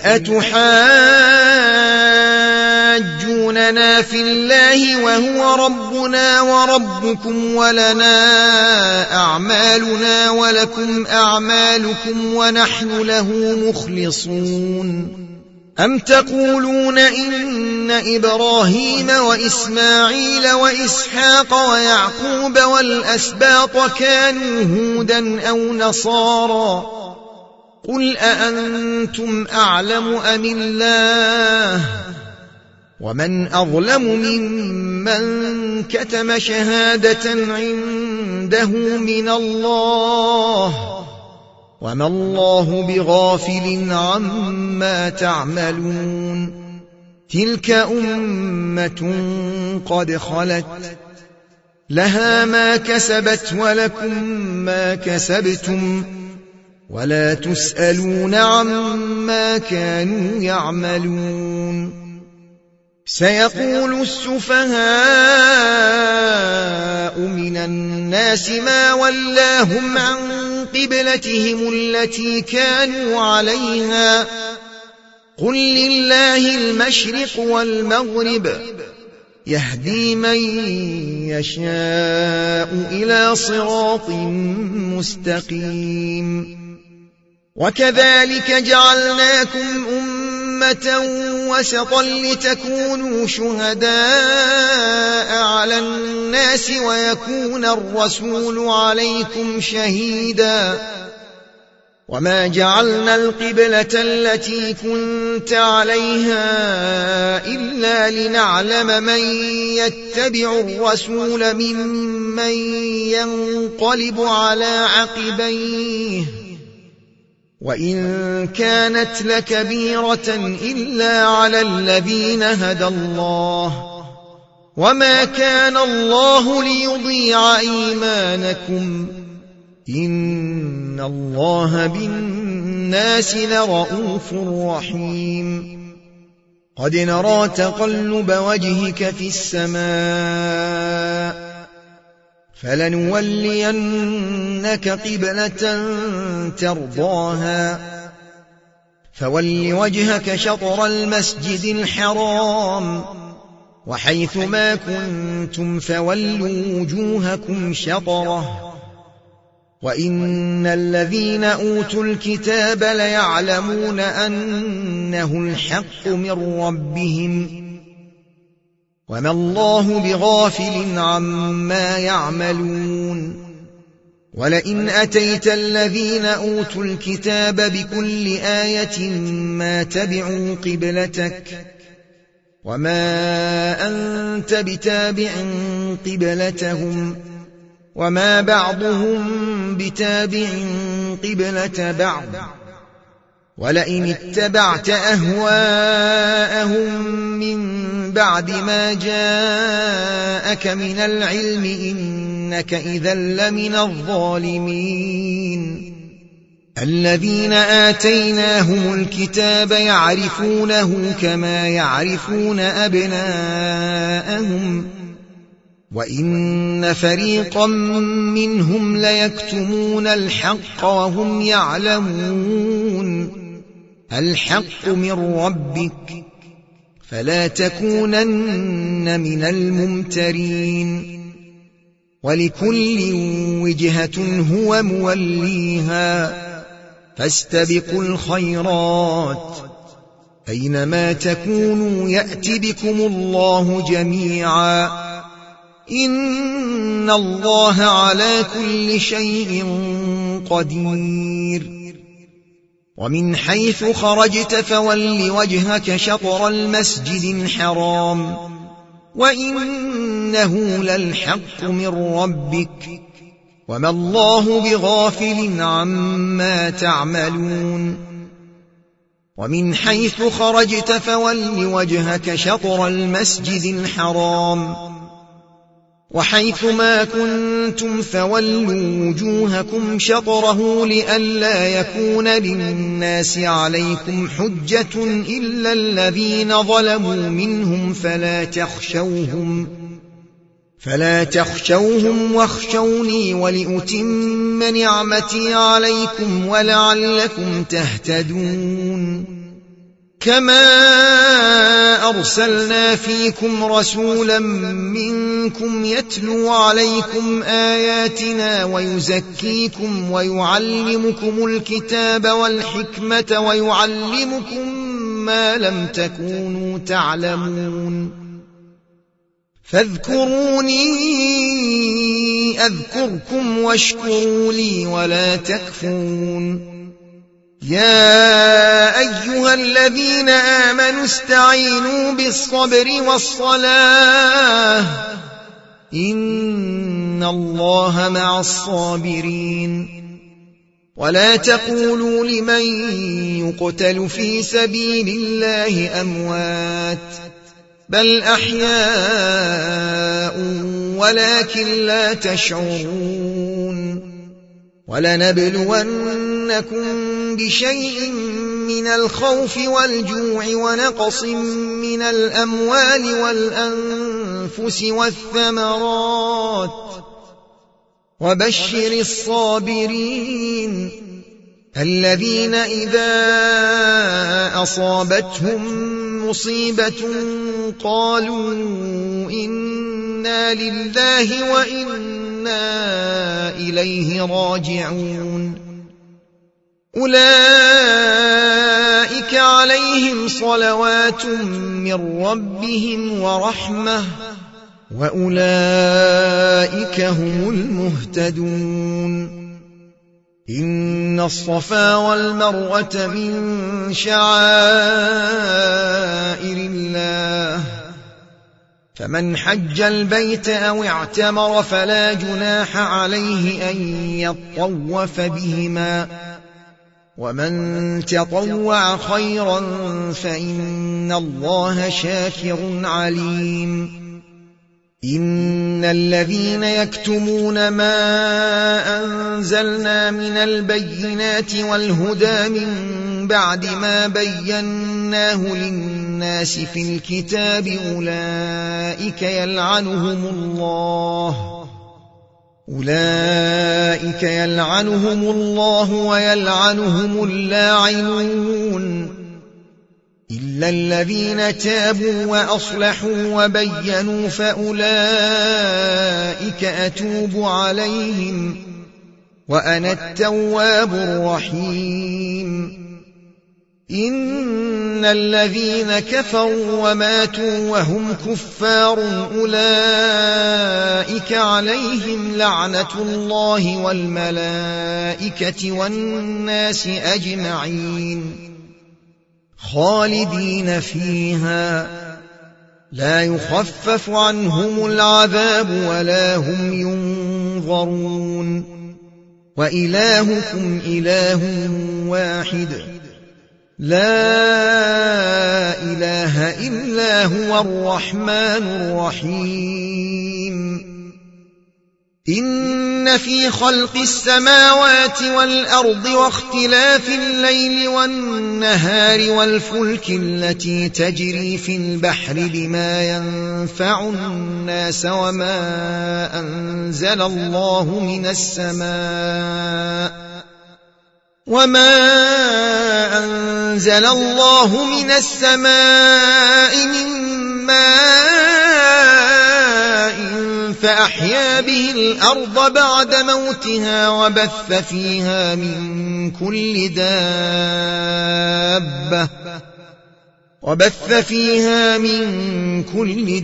أتحاجوننا في الله وهو ربنا وربكم ولنا أعمالنا ولكم أعمالكم ونحن له مخلصون أم تقولون إن إبراهيم وإسماعيل وإسحاق ويعقوب والأسباط كانوا هودا أو نصارى قل أأنتم أعلم أم الله ومن أظلم ممن كتم شهادة عنده من الله وما الله بغافل عما تعملون تلك أمة قد خلت لها ما كسبت ولكم ما كسبتم ولا تسألون عما كانوا يعملون سيقول السفهاء من الناس ما ولاهم عن قبلتهم التي كانوا عليها قل لله المشرق والمغرب يهدي من يشاء إلى صراط مستقيم وكذلك جعلناكم أمة وسطا لتكونوا شهداء على الناس ويكون الرسول عليكم شهيدا وما جعلنا القبلة التي كنت عليها إلا لنعلم من يتبع الرسول ممن ينقلب على عقبيه وإن كانت لكبيرة إلا على الذين هدى الله وما كان الله ليضيع إيمانكم إن الله بالناس لرءوف رحيم قد نرى تقلب وجهك في السماء فلنولينك قبلة ترضاها فول وجهك شطر المسجد الحرام وحيث ما كنتم فولوا وجوهكم شطره وإن الذين أوتوا الكتاب ليعلمون أنه الحق من ربهم وما الله بغافل عما يعملون ولئن أتيت الذين أوتوا الكتاب بكل آية ما تبعوا قبلتك وما أنت بتابع قبلتهم وما بعضهم بتابع قبلة بعض ولئن اتبعت أهواءهم من بعد ما جاءك من العلم إنك إذا لمن الظالمين الذين آتيناهم الكتاب يعرفونه كما يعرفون أبناءهم وإن فريقا منهم ليكتمون الحق وهم يعلمون الحق من ربك فلا تكونن من الممترين ولكل وجهة هو موليها فاستبقوا الخيرات أينما تكونوا يأت بكم الله جميعا إن الله على كل شيء قدير ومن حيث خرجت فول وجهك شطر المسجد الحرام وإنه للحق من ربك وما الله بغافل عما تعملون ومن حيث خرجت فول وجهك شطر المسجد الحرام وحيث ما كنتم فولوا وجوهكم شطره لئلا يكون للناس عليكم حجة إلا الذين ظلموا منهم فلا تخشوهم فلا تخشوهم واخشوني ولأتم نعمتي عليكم ولعلكم تهتدون كما أرسلنا فيكم رسولا منكم يتلو عليكم آياتنا ويزكيكم ويعلمكم الكتاب والحكمة ويعلمكم ما لم تكونوا تعلمون فاذكروني أذكركم واشكروا لي ولا تكفرون يا أيها الذين آمنوا استعينوا بالصبر والصلاة إن الله مع الصابرين ولا تقولوا لمن يقتل في سبيل الله أموات بل أحياء ولكن لا تشعرون ولنبلونكم بشيء من الخوف والجوع ونقص من الأموال والأنفس والثمرات وبشر الصابرين الذين إذا أصابتهم مصيبة قالوا إنا لله وإنا إليه راجعون أولئك عليهم صلوات من ربهم ورحمة وأولئك هم المهتدون إن الصفا والمروة من شعائر الله فمن حج البيت أو اعتمر فلا جناح عليه أن يطوف بهما ومن تطوع خيرا فإن الله شاكر عليم إن الذين يكتمون ما أنزلنا من البينات والهدى من بعد ما بيناه للناس في الكتاب أولئك يلعنهم الله أولئك يلعنهم الله ويلعنهم اللاعنون إلا الذين تابوا وأصلحوا وبينوا فأولئك أتوب عليهم وأنا التواب الرحيم إن الذين كفروا وماتوا وهم كفار أولئك عليهم لعنة الله والملائكة والناس أجمعين خالدين فيها لا يخفف عنهم العذاب ولا هم ينظرون وإلهكم إله واحد لا إله إلا هو الرحمن الرحيم إن في خلق السماوات والأرض واختلاف الليل والنهار والفلك التي تجري في البحر بما ينفع الناس وما أنزل الله من السماء وما أنزل الله من السماء من ماء فأحيا به الأرض بعد موتها وبث فيها من كل دابة وبث فيها من كل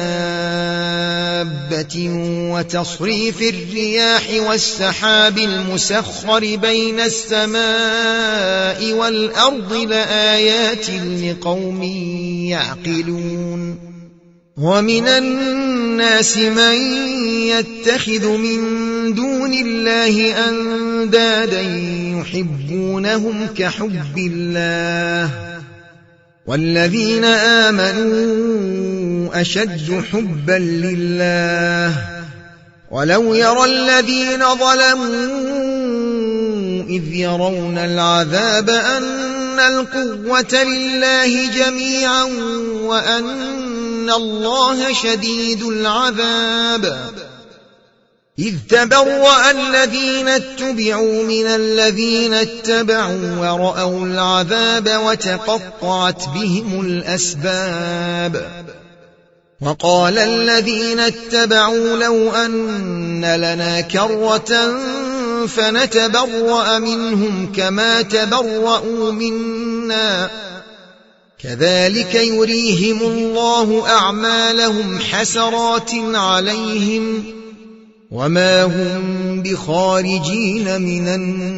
دابة وتصريف الرياح والسحاب المسخر بين السماء والأرض لآيات لقوم يعقلون ومن الناس من يتخذ من دون الله أندادا يحبونهم كحب الله والذين آمنوا أشد حبا لله ولو يرى الذين ظلموا إذ يرون العذاب أن القوة لله جميعا وأن الله شديد العذاب إذ تبرأ الذين اتبعوا من الذين اتبعوا ورأوا العذاب وتقطعت بهم الأسباب وقال الذين اتبعوا لو أن لنا كرة فنتبرأ منهم كما تبرأوا منا كذلك يريهم الله أعمالهم حسرات عليهم وما هم بخارجين من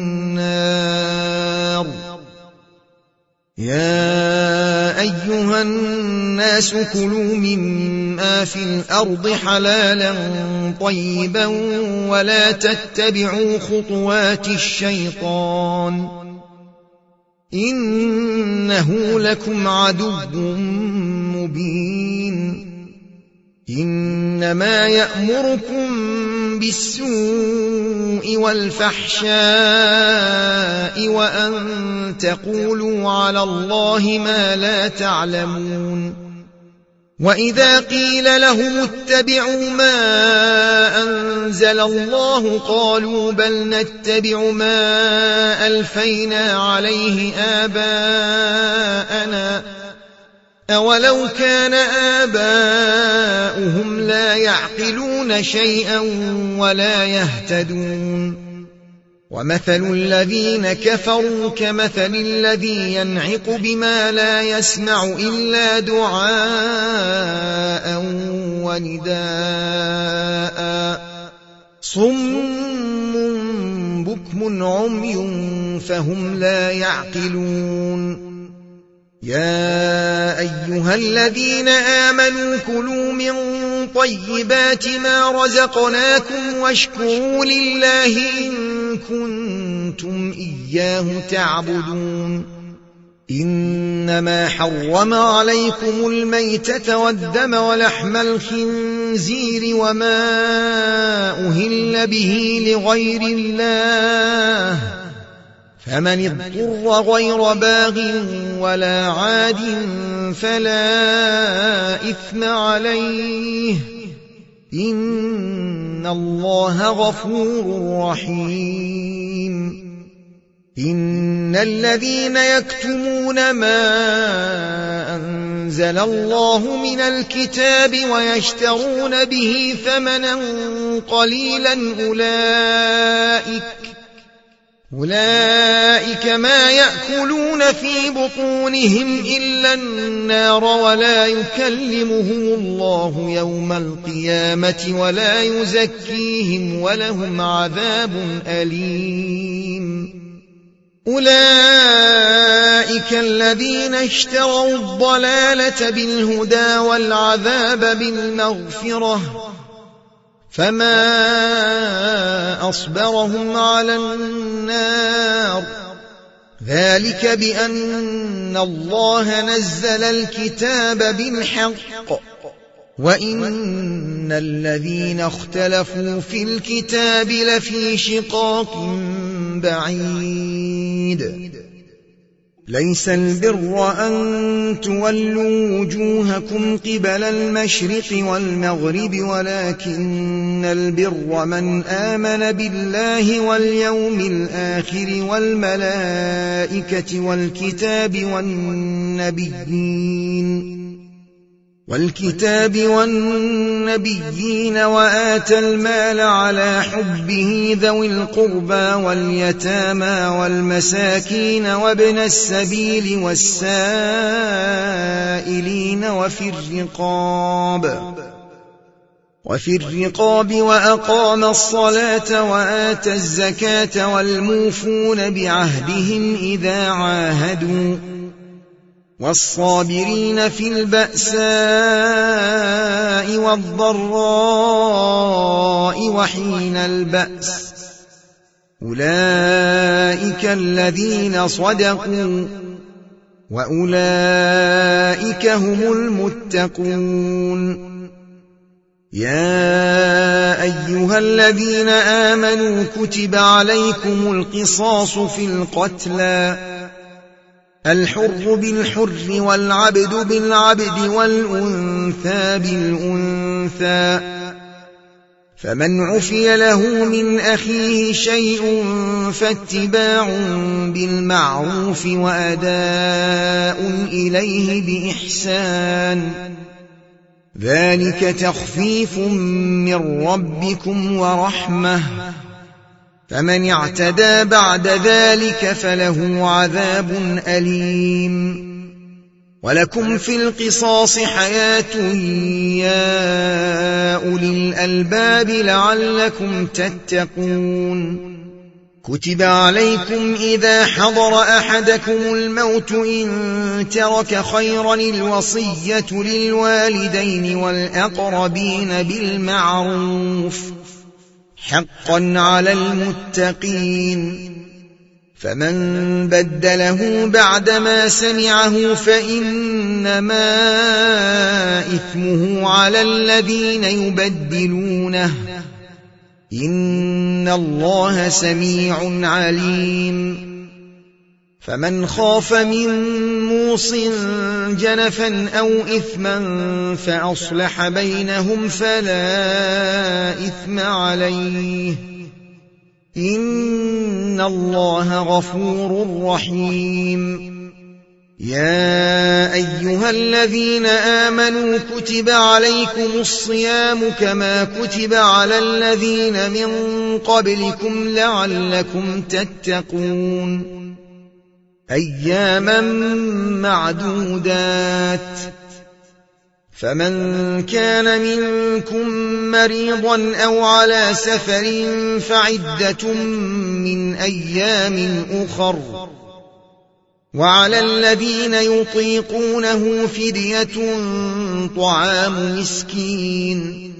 النار يا أيها الناس كلوا مما في الأرض حلالا طيبا ولا تتبعوا خطوات الشيطان إنه لكم عدو مبين إنما يأمركم بالسوء والفحشاء وأن تقولوا على الله ما لا تعلمون وإذا قيل لهم اتبعوا ما أنزل الله قالوا بل نتبع ما ألفينا عليه آباءنا أولو كان آباؤهم لا يعقلون شيئا ولا يهتدون ومثل الذين كفروا كمثل الذي ينعق بما لا يسمع إلا دعاء ونداء صم بكم عمي فهم لا يعقلون يا أيها الذين آمنوا كلوا من طيبات ما رزقناكم واشكروا لله إن كنتم إياه تعبدون إنما حرم عليكم الميتة والدم ولحم الخنزير وما أهل به لغير الله فمن اضطر غير باغ ولا عاد فلا إثم عليه إن الله غفور رحيم إن الذين يكتمون ما أنزل الله من الكتاب ويشترون به ثمنا قليلا أولئك أولئك ما يأكلون في بطونهم إلا النار ولا يكلمهم الله يوم القيامة ولا يزكيهم ولهم عذاب أليم أولئك الذين اشتروا الضلالة بالهدى والعذاب بالمغفرة فما أصبرهم على النار ذلك بأن الله نزل الكتاب بالحق وإن الذين اختلفوا في الكتاب لفي شقاق بعيد ليس البر أن تولوا وجوهكم قبل المشرق والمغرب ولكن البر من آمن بالله واليوم الآخر والملائكة والكتاب والنبيين والكتاب والنبيين وآتى المال على حبه ذوي القربى واليتامى والمساكين وابن السبيل والسائلين وفي الرقاب وفي الرقاب وأقام الصلاة وآتى الزكاة والموفون بعهدهم إذا عاهدوا والصابرين في البأساء والضراء وحين البأس أولئك الذين صدقوا وأولئك هم المتقون. يا أيها الذين آمنوا كتب عليكم القصاص في القتلى الحر بالحر والعبد بالعبد والأنثى بالأنثى فمن عفي له من أخيه شيء فاتباع بالمعروف وأداء إليه بإحسان ذلك تخفيف من ربكم ورحمة فمن اعتدى بعد ذلك فله عذاب أليم. ولكم في القصاص حياة يا أولي الألباب لعلكم تتقون. كتب عليكم إذا حضر أحدكم الموت إن ترك خيرا الوصية للوالدين والأقربين بالمعروف حقا على المتقين فمن بدله بعدما سمعه فإنما إثمه على الذين يبدلونه إن الله سميع عليم. فمن خاف من موص جنفا أو إثما فأصلح بينهم فلا إثم عليه إن الله غفور رحيم. يا أيها الذين آمنوا كتب عليكم الصيام كما كتب على الذين من قبلكم لعلكم تتقون أياما معدودات فمن كان منكم مريضا أو على سفر فعدة من أيام أخر وعلى الذين يطيقونه فدية طعام مسكين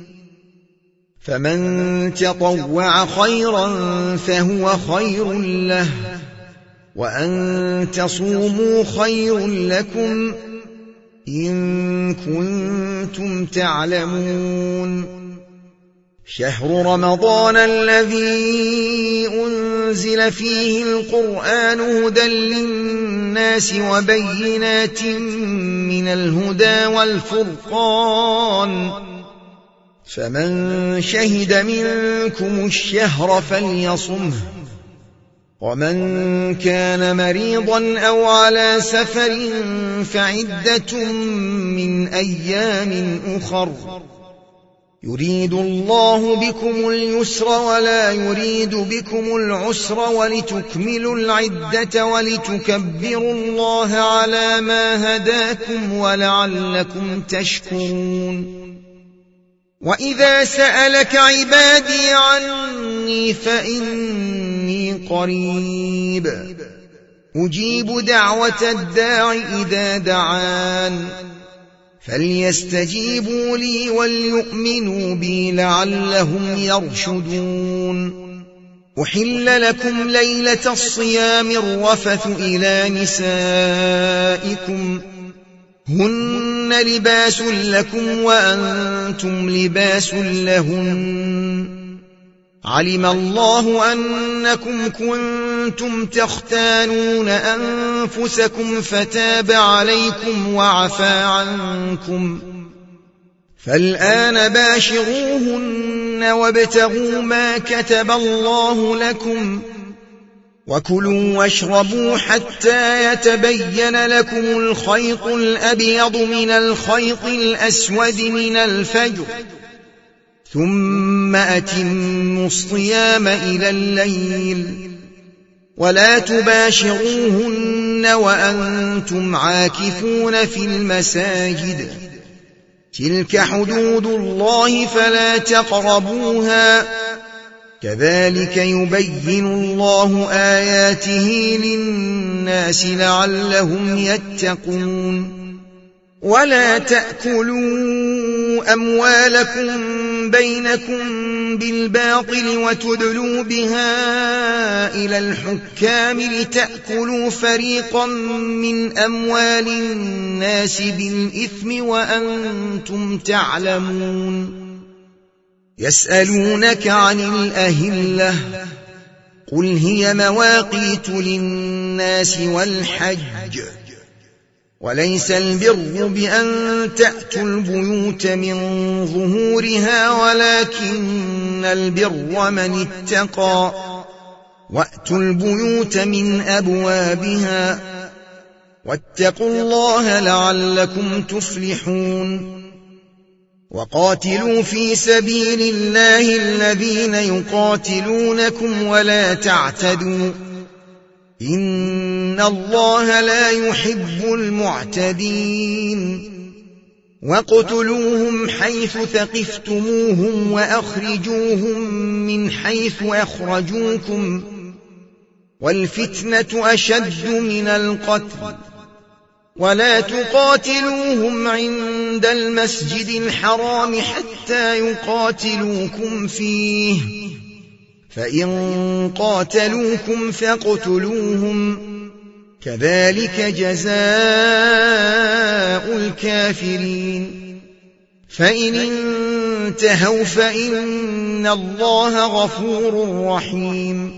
فمن تطوع خيرا فهو خير له وأن تصوموا خير لكم إن كنتم تعلمون. شهر رمضان الذي أنزل فيه القرآن هدى للناس وبينات من الهدى والفرقان فمن شهد منكم الشهر فليصمه ومن كان مريضا أو على سفر فعدة من أيام أخر يريد الله بكم اليسر ولا يريد بكم العسر ولتكملوا العدة ولتكبروا الله على ما هداكم ولعلكم تشكرون. وإذا سألك عبادي عني فإني قريب أجيب دعوة الداع إذا دعان فليستجيبوا لي وليؤمنوا بي لعلهم يرشدون. أحل لكم ليلة الصيام الرفث إلى نسائكم هن لباس لكم وأنتم لباس لهن علم الله أنكم كنتم تختانون أنفسكم فتاب عليكم وعفى عنكم فالآن باشروهن وابتغوا ما كتب الله لكم وكلوا واشربوا حتى يتبين لكم الخيط الأبيض من الخيط الأسود من الفجر ثم أتموا الصيام إلى الليل ولا تباشروهن وأنتم عاكفون في المساجد تلك حدود الله فلا تقربوها كذلك يبين الله آياته للناس لعلهم يتقون ولا تأكلوا أموالكم بينكم بالباطل وتدلوا بها إلى الحكام لتأكلوا فريقا من أموال الناس بالإثم وأنتم تعلمون يسألونك عن الأهلة قل هي مواقيت للناس والحج وليس البر بأن تأتوا البيوت من ظهورها ولكن البر من اتقى وأتوا البيوت من أبوابها واتقوا الله لعلكم تفلحون وقاتلوا في سبيل الله الذين يقاتلونكم ولا تعتدوا إن الله لا يحب المعتدين وَاقْتُلُوهُمْ حَيْثُ ثَقِفْتُمُوهُمْ وَأَخْرِجُوهُمْ مِنْ حَيْثُ أَخْرَجُوكُمْ وَالْفِتْنَةُ أَشَدُّ مِنَ الْقَتْلِ وَلَا تُقَاتِلُوهُمْ عِندَ الْمَسْجِدِ الْحَرَامِ حَتَّى يُقَاتِلُوكُمْ فِيهِ فَإِنْ قَاتَلُوكُمْ فَاقْتُلُوهُمْ كذلك جزاء الكافرين فإن انتهوا فإن الله غفور رحيم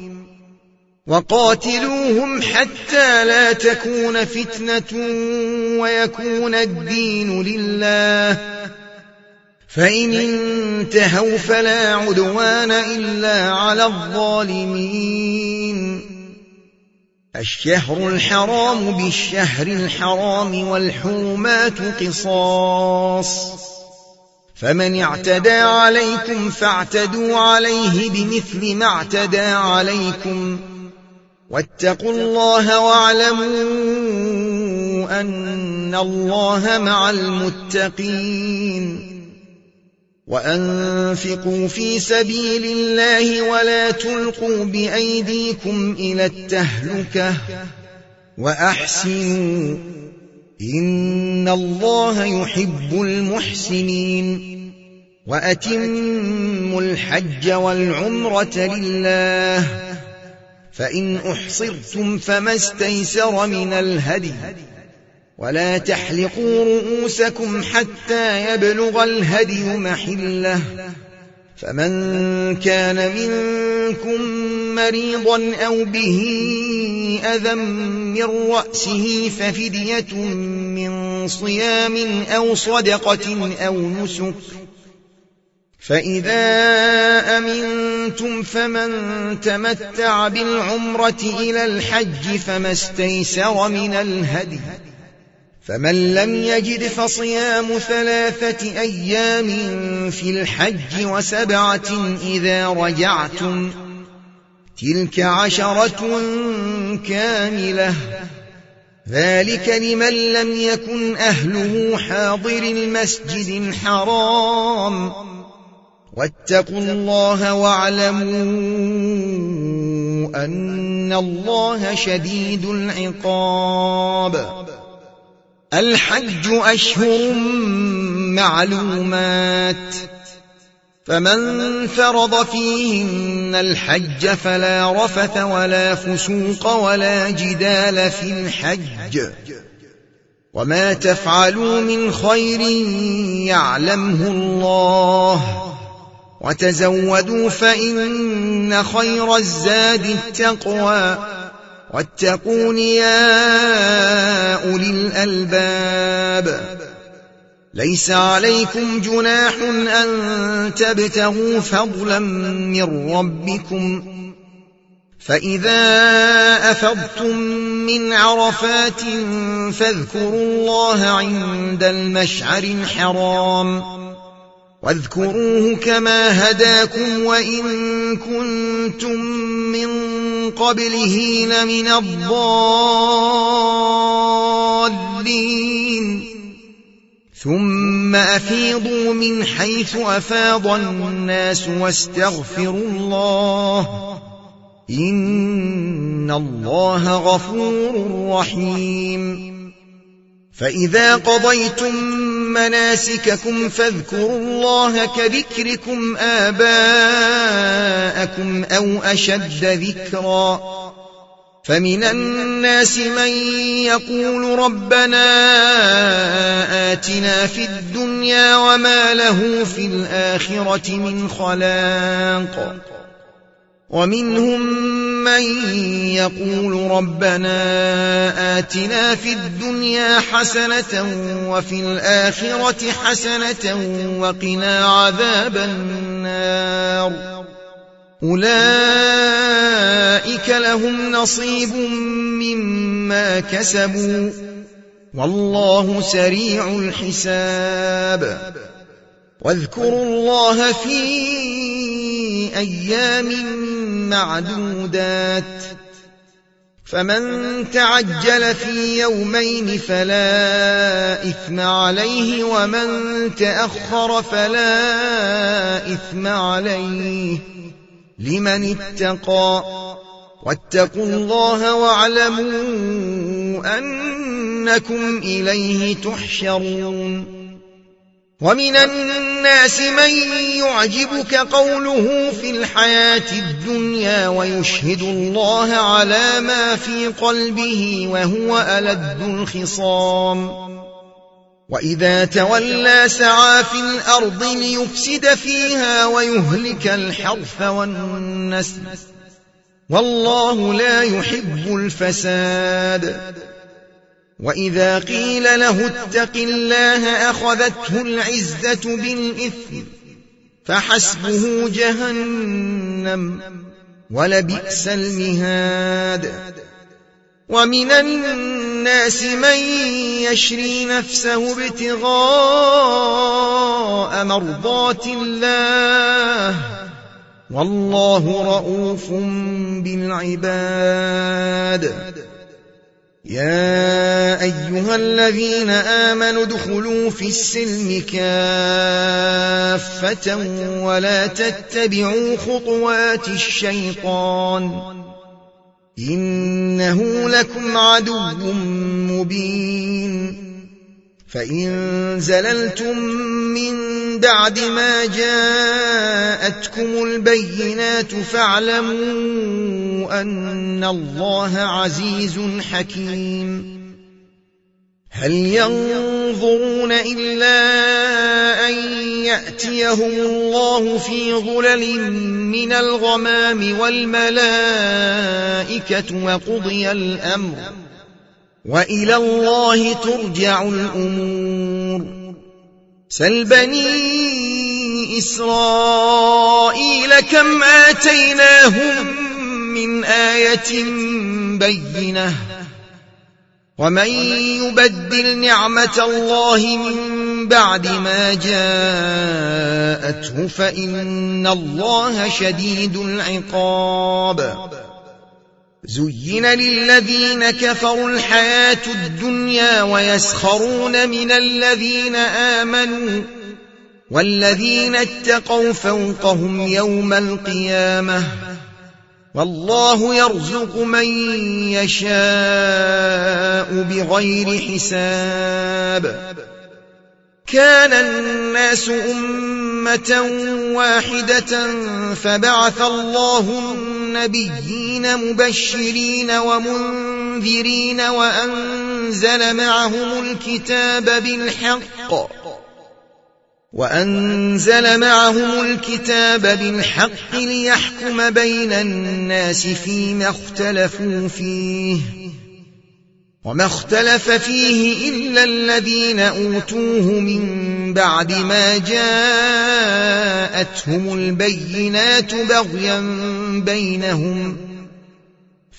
وقاتلوهم حتى لا تكون فتنة ويكون الدين لله فإن انتهوا فلا عدوان إلا على الظالمين الشهر الحرام بالشهر الحرام والحرمات قصاص فمن اعتدى عليكم فاعتدوا عليه بمثل ما اعتدى عليكم واتقوا الله واعلموا أن الله مع المتقين وأنفقوا في سبيل الله ولا تلقوا بأيديكم إلى التهلكة وأحسنوا إن الله يحب المحسنين وأتموا الحج والعمرة لله فإن أحصرتم فما استيسر من الهدي ولا تحلقوا رؤوسكم حتى يبلغ الهدي محله فمن كان منكم مريضا أو به أذى من رأسه ففدية من صيام أو صدقة أو نسك فإذا أمنتم فمن تمتع بالعمرة إلى الحج فما استيسر من الهدي فمن لم يجد فصيام ثلاثة أيام في الحج وسبعة إذا رجعتم تلك عشرة كاملة ذلك لمن لم يكن أهله حاضر المسجد الحرام واتقوا الله واعلموا أن الله شديد العقاب الحج أشهر معلومات فمن فرض فيهن الحج فلا رفث ولا فسوق ولا جدال في الحج وما تفعلوا من خير يعلمه الله وتزودوا فإن خير الزاد التقوى واتقون يا أولي الألباب ليس عليكم جناح أن تبتغوا فضلا من ربكم فإذا أفضتم من عرفات فاذكروا الله عند المشعر الحرام واذكروه كما هداكم وإن كنتم من قبله لمن الضالين ثم أفيضوا من حيث أفاض الناس واستغفروا الله إن الله غفور رحيم فإذا قضيتم مناسككم فاذكروا الله كذكركم آباءكم أو أشد ذكرا فمن الناس من يقول ربنا آتنا في الدنيا وما له في الآخرة من خلاق ومنهم من يقول ربنا آتنا في الدنيا حسنة وفي الآخرة حسنة وقنا عذاب النار أولئك لهم نصيب مما كسبوا والله سريع الحساب واذكروا الله في أيام معدودات فمن تعجل في يومين فلا إثم عليه ومن تأخر فلا إثم عليه لمن اتقى واتقوا الله واعلموا أنكم إليه تحشرون ومن الناس من يعجبك قوله في الحياة الدنيا ويشهد الله على ما في قلبه وهو ألد الخصام وإذا تولى سعى في الأرض ليفسد فيها ويهلك الحرث والنسل والله لا يحب الفساد وإذا قيل له اتق الله أخذته العزة بالإثم فحسبه جهنم ولبئس المهاد ومن الناس من يشري نفسه ابتغاء مرضات الله والله رؤوف بالعباد يا أيها الذين آمنوا ادخلوا في السلم كافة ولا تتبعوا خطوات الشيطان إنه لكم عدو مبين فإن زللتم من بعد ما جاءتكم البينات فاعلموا أن الله عزيز حكيم هل ينظرون إلا أن يأتيهم الله في ظلل من الغمام والملائكة وقضي الأمر وإلى الله ترجع الأمور سل بني إسرائيل كم آتيناهم من آية بينة ومن يبدل نعمة الله من بعد ما جاءته فإن الله شديد العقاب زين للذين كفروا الحياة الدنيا ويسخرون من الذين آمنوا والذين اتقوا فوقهم يوم القيامة والله يرزق من يشاء بغير حساب كان الناس أمة واحدة فبعث الله النبيين مبشرين ومنذرين وأنزل معهم الكتاب بالحق وأنزل معهم الكتاب بالحق ليحكم بين الناس فيما اختلفوا فيه وما اختلف فيه إلا الذين أوتوه من بعد ما جاءتهم البينات بغيا بينهم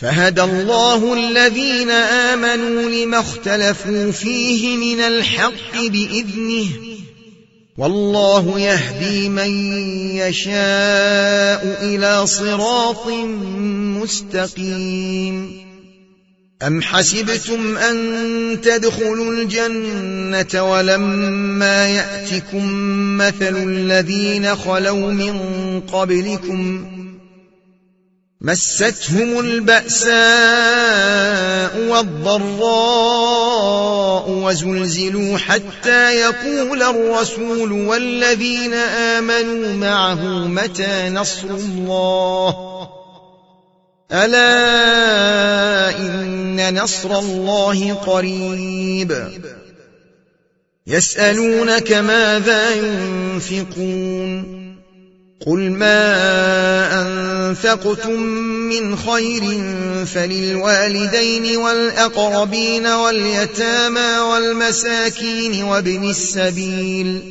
فهدى الله الذين آمنوا لما اختلفوا فيه من الحق بإذنه والله يهدي من يشاء إلى صراط مستقيم. أم حسبتم أن تدخلوا الجنة ولما يأتكم مثل الذين خلوا من قبلكم مستهم البأساء والضراء وزلزلوا حتى يقول الرسول والذين آمنوا معه متى نصر الله ألا إن نصر الله قريب. يسألونك ماذا ينفقون قل ما أنفقتم من خير فللوالدين والأقربين واليتامى والمساكين وابن السبيل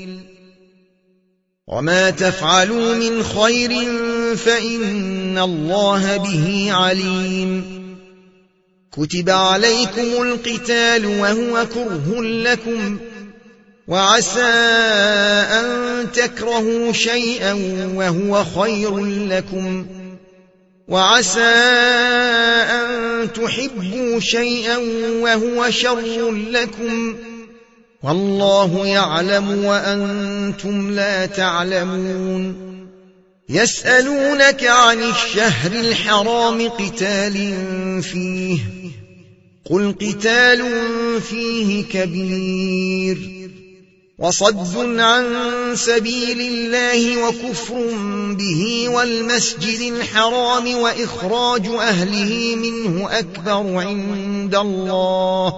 وما تفعلوا من خير فإن الله به عليم. كتب عليكم القتال وهو كره لكم وعسى أن تكرهوا شيئا وهو خير لكم وعسى أن تحبوا شيئا وهو شر لكم والله يعلم وأنتم لا تعلمون. يسألونك عن الشهر الحرام قتال فيه قل قتال فيه كبير وصد عن سبيل الله وكفر به والمسجد الحرام وإخراج أهله منه أكبر عند الله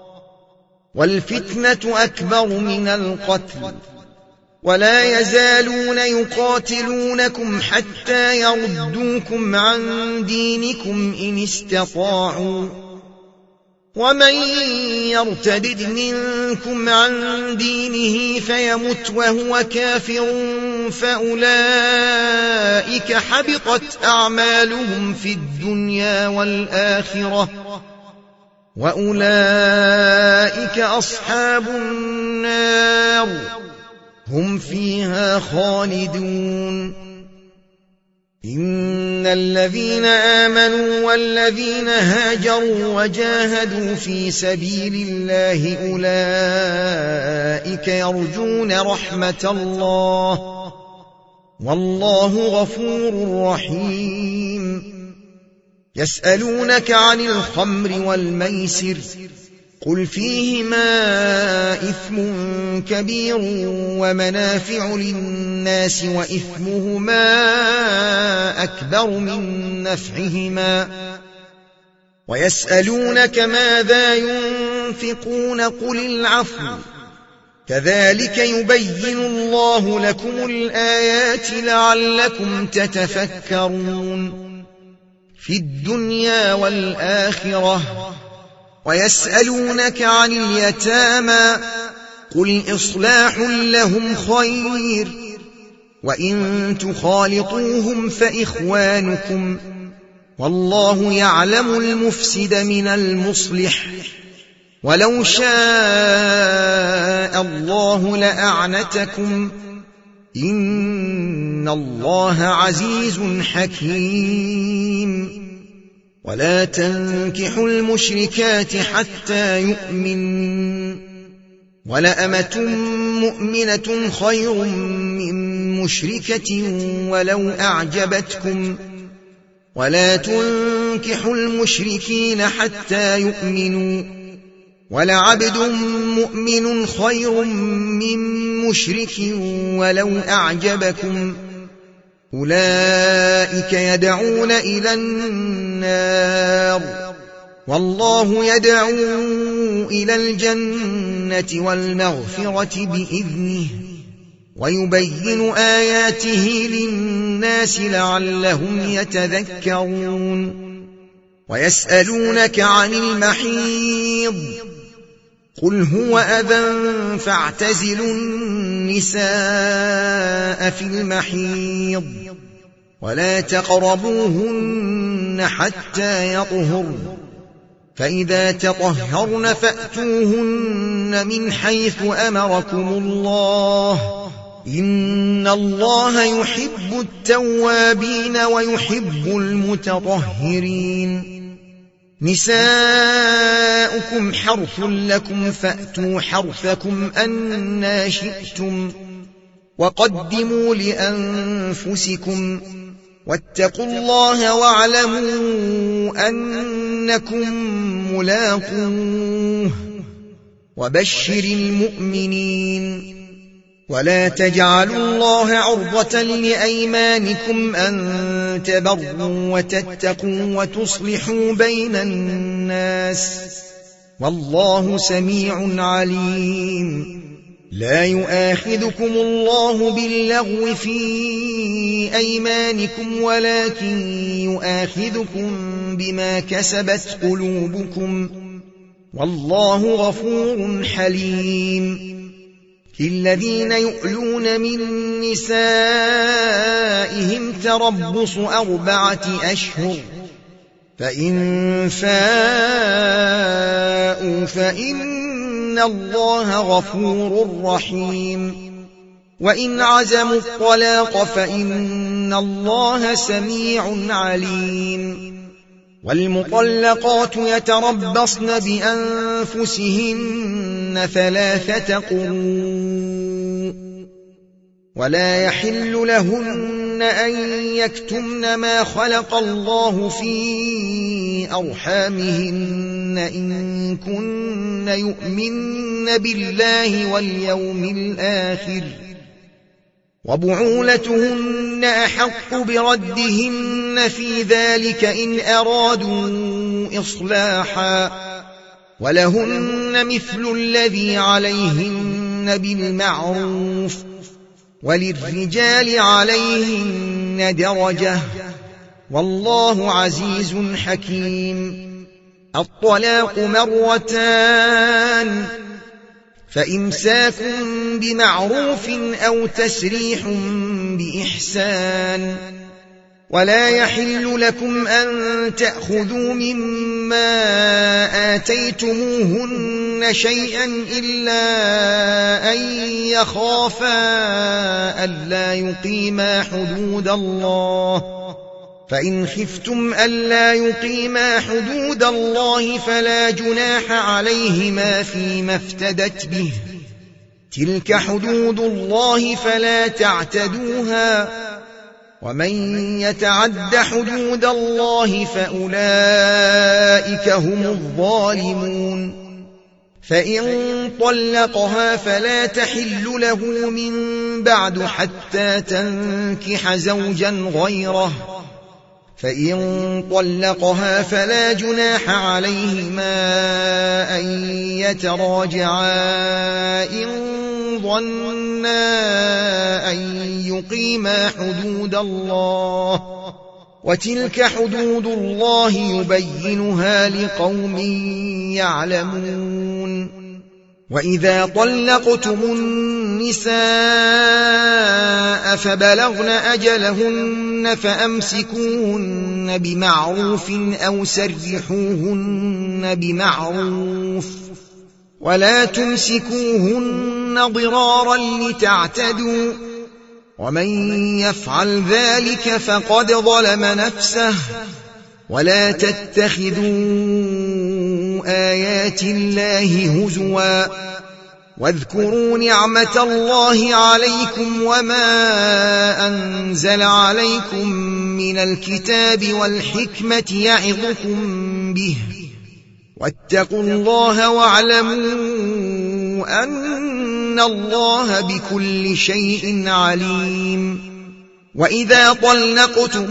والفتنة أكبر من القتل ولا يزالون يقاتلونكم حتى يردوكم عن دينكم إن استطاعوا ومن يرتد منكم عن دينه فيمت وهو كافر فأولئك حبطت أعمالهم في الدنيا والآخرة وأولئك أصحاب النار هم فيها خالدون. إن الذين آمنوا والذين هاجروا وجاهدوا في سبيل الله أولئك يرجون رحمة الله والله غفور رحيم. يسألونك عن الخمر والميسر قل فيهما إثم كبير ومنافع للناس وإثمهما أكبر من نفعهما ويسألونك ماذا ينفقون قل العفو كذلك يبين الله لكم الآيات لعلكم تتفكرون في الدنيا والآخرة. ويسألونك عن اليتامى قل إصلاح لهم خير وإن تخالطوهم فإخوانكم والله يعلم المفسد من المصلح ولو شاء الله لأعنتكم إن الله عزيز حكيم. ولا تنكحوا المشركات حتى يؤمنوا ولأمة مؤمنة خير من مشركة ولو أعجبتكم ولا تنكحوا المشركين حتى يؤمنوا ولعبد مؤمن خير من مشرك ولو أعجبكم أولئك يدعون إلى النار والله يدعو إلى الجنة والمغفرة بإذنه ويبين آياته للناس لعلهم يتذكرون. ويسألونك عن المحيض قل هو أذى فاعتزلوا النساء في المحيض ولا تقربوهن حتى يطهرن فإذا تطهرن فأتوهن من حيث أمركم الله إن الله يحب التوابين ويحب المتطهرين نساؤكم حرث لكم فأتوا حرثكم أنى شئتم وقدموا لأنفسكم واتقوا الله واعلموا أنكم ملاقوه وبشر المؤمنين ولا تجعلوا الله عرضة لأيمانكم أن تبروا وتتقوا وتصلحوا بين الناس والله سميع عليم لا يؤاخذكم الله باللغو في أيمانكم ولكن يؤاخذكم بما كسبت قلوبكم والله غفور حليم للذين يؤلون من نسائهم تربص أربعة أشهر فإن فاءوا فإن الله غفور رحيم وإن عزموا الطلاق فإن الله سميع عليم والمطلقات يتربصن بأنفسهن ثلاثة قروء ولا يحل لهن أن يكتمن ما خلق الله في أرحامهن إن كن يؤمن بالله واليوم الآخر وبعولتهن أحق بردهن في ذلك إن أرادوا إصلاحا ولهن مثل الذي عليهن بالمعروف وللرجال عليهن درجة والله عزيز حكيم الطلاق مرتان فإمساك بمعروف أو تسريح بإحسان ولا يحل لكم أن تأخذوا مما آتيتموهن شيئا إلا أن يخافا ألا يقيما حدود الله فإن خفتم ألا يقيما حدود الله فلا جناح عليهما فيما افتدت به تلك حدود الله فلا تعتدوها ومن يتعد حدود الله فأولئك هم الظالمون فإن طلقها فلا تحل له من بعد حتى تنكح زوجا غيره فإن طلقها فلا جناح عليهما أن يتراجعا إن ظنا أن يقيما حدود الله وتلك حدود الله يبينها لقوم يعلمون وإذا طلقتم النساء فبلغن أجلهن فأمسكوهن بمعروف أو سرحوهن بمعروف ولا تمسكوهن ضرارا لتعتدوا ومن يفعل ذلك فقد ظلم نفسه ولا تتخذوا آيات الله هزوا واذكروا نعمة الله عليكم وما أنزل عليكم من الكتاب والحكمة يعظكم به واتقوا الله واعلموا أن الله بكل شيء عليم وإذا طلقتم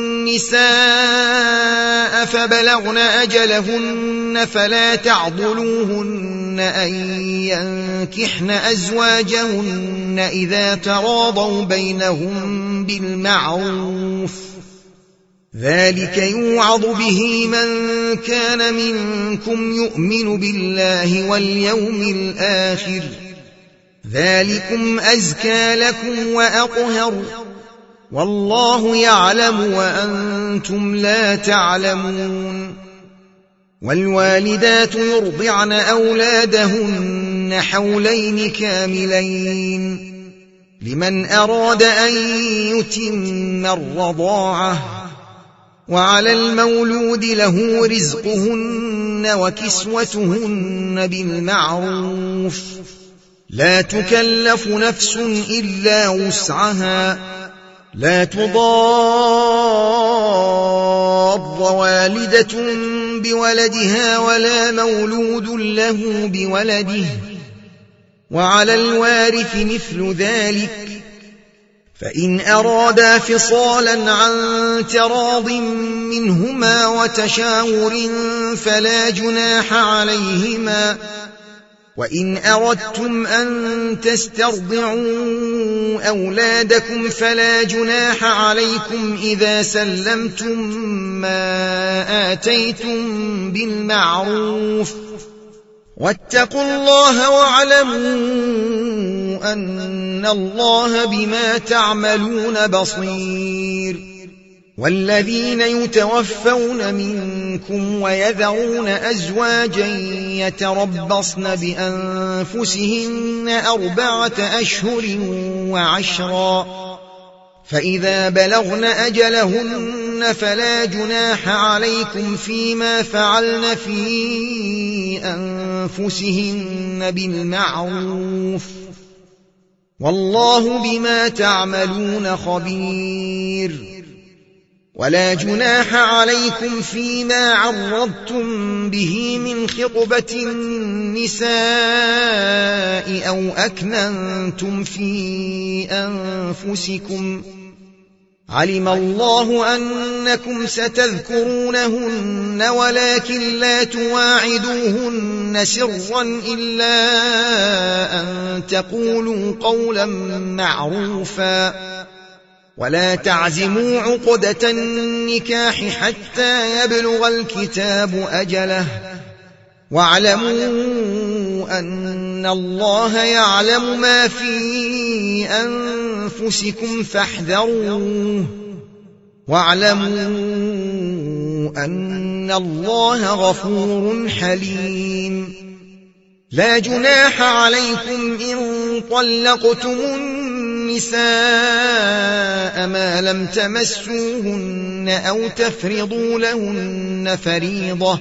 النساء فبلغن أجلهن فلا تعضلوهن أن ينكحن أزواجهن إذا تراضوا بينهم بالمعروف ذلك يوعظ به من كان منكم يؤمن بالله واليوم الآخر ذلكم أزكى لكم وأطهر والله يعلم وأنتم لا تعلمون. والوالدات يرضعن أولادهن حولين كاملين لمن أراد أن يتم الرضاعة، وعلى المولود له رزقهن وكسوتهن بالمعروف، لا تكلف نفس إلا وسعها، لا تضار والدة بولدها ولا مولود له بولده، وعلى الوارث مثل ذلك، فإن أرادا فصالا عن تراض منهما وتشاور فلا جناح عليهما. وإن أردتم أن تسترضعوا أولادكم فلا جناح عليكم إذا سلمتم ما آتيتم بالمعروف، واتقوا الله واعلموا أن الله بما تعملون بصير. والذين يتوفون منكم ويذرون أزواجا يتربصن بأنفسهن أربعة أشهر وعشرا، فإذا بلغن أجلهن فلا جناح عليكم فيما فعلن في أنفسهن بالمعروف، والله بما تعملون خبير. ولا جناح عليكم فيما عرضتم به من خطبة النساء أو أكننتم في أنفسكم، علم الله أنكم ستذكرونهن ولكن لا تواعدوهن سرا إلا أن تقولوا قولا معروفا، ولا تعزموا عقدة النكاح حتى يبلغ الكتاب أجله، واعلموا أن الله يعلم ما في أنفسكم فاحذروه، واعلموا أن الله غفور حليم. لا جناح عليكم إن طلقتم النساء ما لم تمسوهن أو تفرضوا لهن فريضة،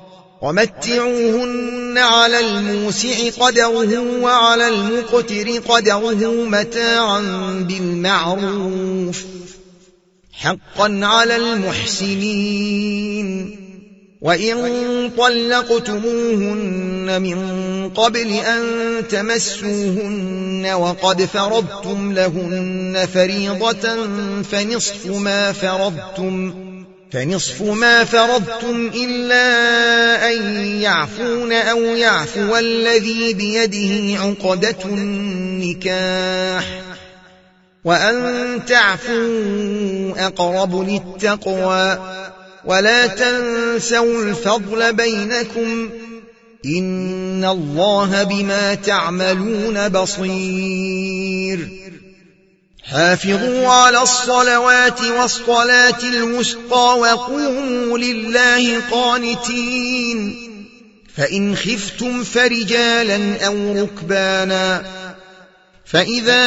ومتعوهن على الموسع قدره وعلى المقتر قدره متاعا بالمعروف، حقا على المحسنين. وإن طلقتموهن من قبل أن تمسوهن وقد فرضتم لهن فريضة فنصف ما فرضتم فنصف ما فرضتم إلا أن يعفون أو يعفو الذي بيده عقدة النكاح، وأن تعفوا أقرب للتقوى، ولا تنسوا الفضل بينكم، إن الله بما تعملون بصير. حافظوا على الصلوات والصلاة الوسطى وقوموا لله قانتين، فإن خفتم فرجالا أو ركبانا، فإذا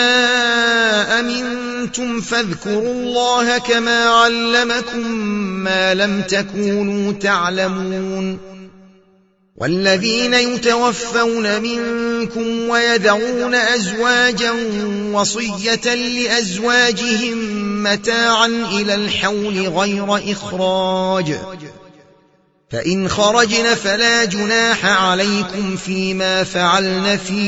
أمنتم فاذكروا الله كما علمكم ما لم تكونوا تعلمون. والذين يتوفون منكم ويذرون أزواجا وصية لأزواجهم متاعا إلى الحول غير إخراج، فإن خرجن فلا جناح عليكم فيما فعلن في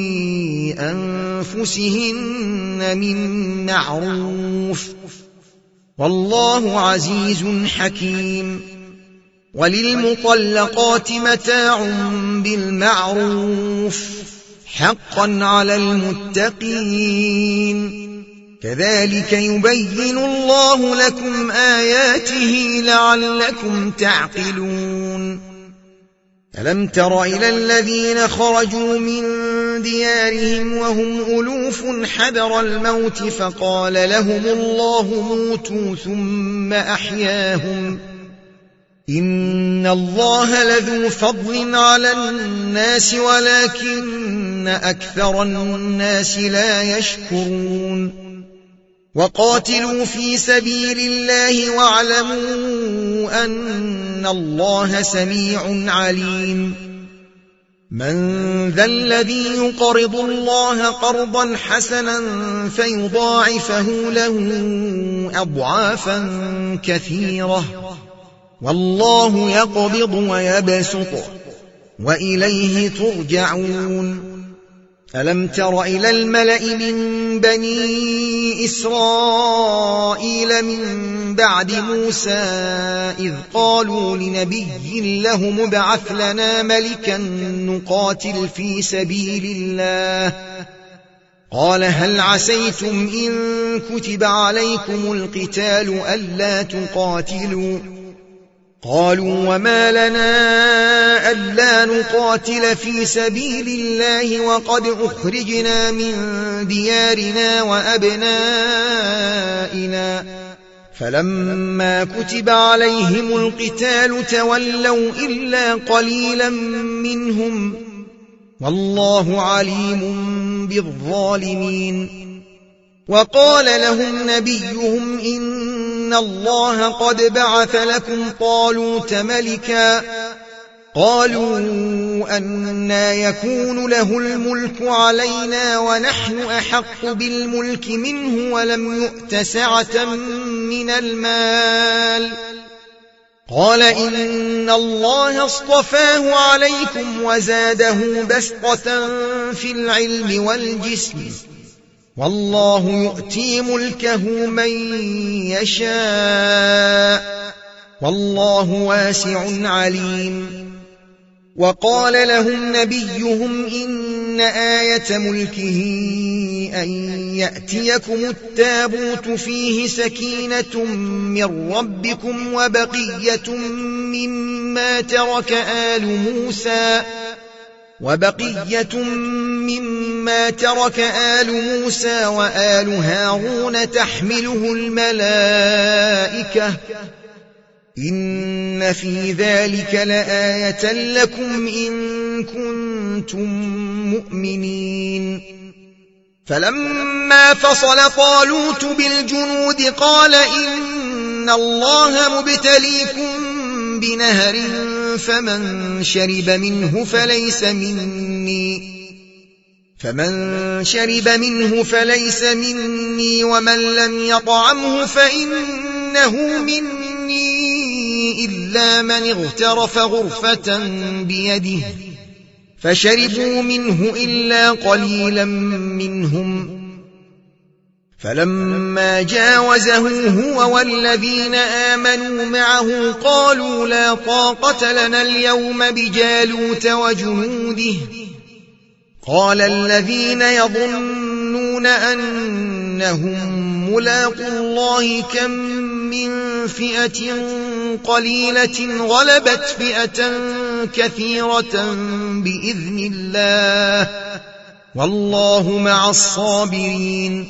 أنفسهن من معروف، والله عزيز حكيم. وللمطلقات متاع بالمعروف حقا على المتقين، كذلك يبين الله لكم آياته لعلكم تعقلون. ألم تر إلى الذين خرجوا من ديارهم وهم ألوف حذر الموت فقال لهم الله موتوا ثم أحياهم إن الله لذو فضل على الناس ولكن أكثر الناس لا يشكرون وقاتلوا في سبيل الله واعلموا أن الله سميع عليم من ذا الذي يقرض الله قرضا حسنا فيضاعفه له أضعافا كثيرة والله يقبض ويبسط وإليه ترجعون ألم تر إلى الملأ من بني إسرائيل من بعد موسى إذ قالوا لنبي لهم ابعث لنا ملكا نقاتل في سبيل الله قال هل عسيتم إن كتب عليكم القتال ألا تقاتلوا قالوا وما لنا ألا نقاتل في سبيل الله وقد أخرجنا من ديارنا وأبنائنا فلما كتب عليهم القتال تولوا إلا قليلا منهم والله عليم بالظالمين وقال لهم نبيهم إن الله قد بعث لكم طالوت ملكا قالوا أنى يكون له الملك علينا ونحن أحق بالملك منه ولم يؤت سعة من المال قال إن الله اصطفاه عليكم وزاده بسطة في العلم والجسم والله يؤتي ملكه من يشاء والله واسع عليم وقال لهم نبيهم إن آية ملكه أن يأتيكم التابوت فيه سكينة من ربكم وبقية مما ترك آل موسى وبقية مما ترك آل موسى وآل هارون تحمله الملائكة إن في ذلك لآية لكم إن كنتم مؤمنين فلما فصل طالوت بالجنود قال إن الله مبتليكم بنهر فمن شرب منه فليس مني فمن شرب منه فليس مني ومن لم يطعمه فإنه مني إلا من اغترف غرفة بيده فشربوا منه إلا قليلا منهم فلما جاوزه هو والذين آمنوا معه قالوا لا طاقة لنا اليوم بجالوت وجنوده قال الذين يظنون أنهم ملاقو الله كم من فئة قليلة غلبت فئة كثيرة بإذن الله والله مع الصابرين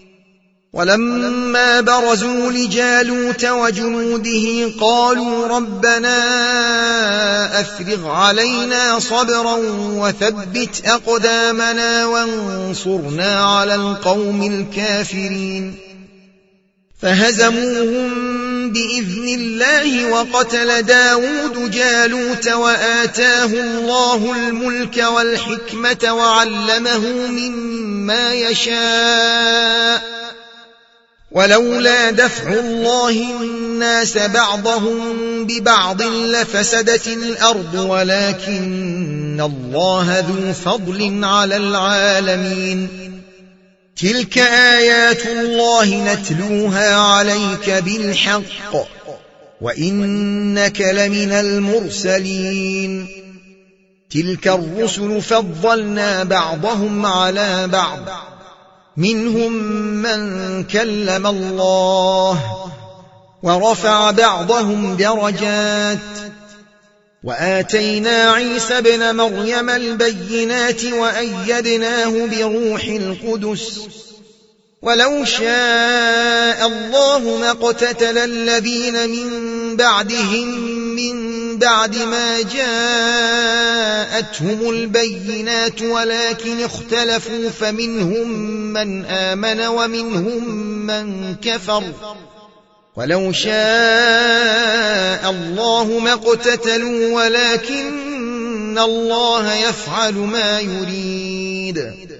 ولما برزوا لجالوت وجنوده قالوا ربنا أفرغ علينا صبرا وثبت أقدامنا وانصرنا على القوم الكافرين فهزموهم بإذن الله وقتل داود جالوت وآتاه الله الملك والحكمة وعلمه مما يشاء ولولا دفع الله الناس بعضهم ببعض لفسدت الأرض ولكن الله ذو فضل على العالمين تلك آيات الله نتلوها عليك بالحق وإنك لمن المرسلين تلك الرسل فضلنا بعضهم على بعض منهم من كلم الله ورفع بعضهم درجات وآتينا عيسى ابن مريم البينات وأيدناه بروح القدس ولو شاء الله ما اقتتل الذين من بعدهم من بعد ما جاءتهم البينات ولكن اختلفوا فمنهم من آمن ومنهم من كفر ولو شاء الله ما اقتتلوا ولكن الله يفعل ما يريد.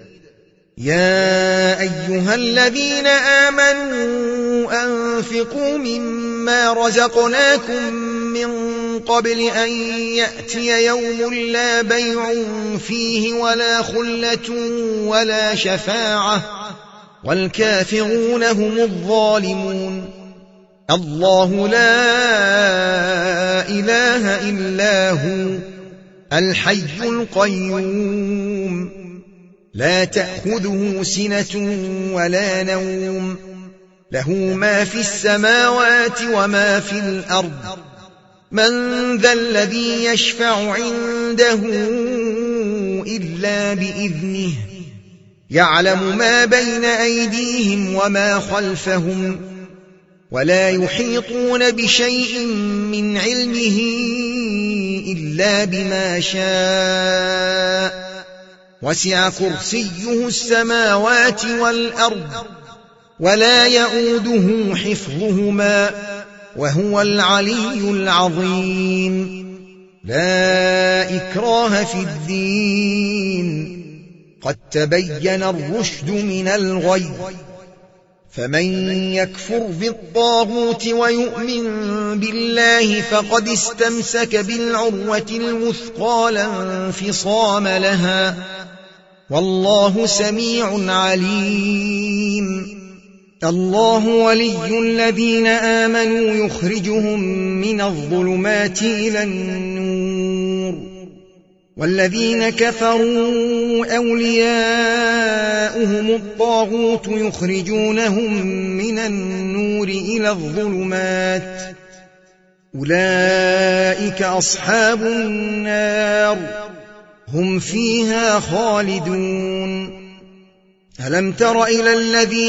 يا أيها الذين آمنوا أنفقوا مما رزقناكم من قبل أن يأتي يوم لا بيع فيه ولا خلة ولا شفاعة والكافرون هم الظالمون. الله لا إله إلا هو الحي القيوم لا تأخذه سنة ولا نوم له ما في السماوات وما في الأرض من ذا الذي يشفع عنده إلا بإذنه يعلم ما بين أيديهم وما خلفهم ولا يحيطون بشيء من علمه إلا بما شاء وسع كرسيه السماوات والأرض ولا يؤوده حفظهما وهو العلي العظيم. لا إكراه في الدين قد تبين الرشد من الغي فمن يكفر بالطاغوت ويؤمن بالله فقد استمسك بالعروة الوثقى لا انفصام لها والله سميع عليم. الله ولي الذين آمنوا يخرجهم من الظلمات إلى النور والذين كفروا أولياؤهم الطاغوت يخرجونهم من النور إلى الظلمات أولئك أصحاب النار هم فيها خالدون. ألم تر إلى الذي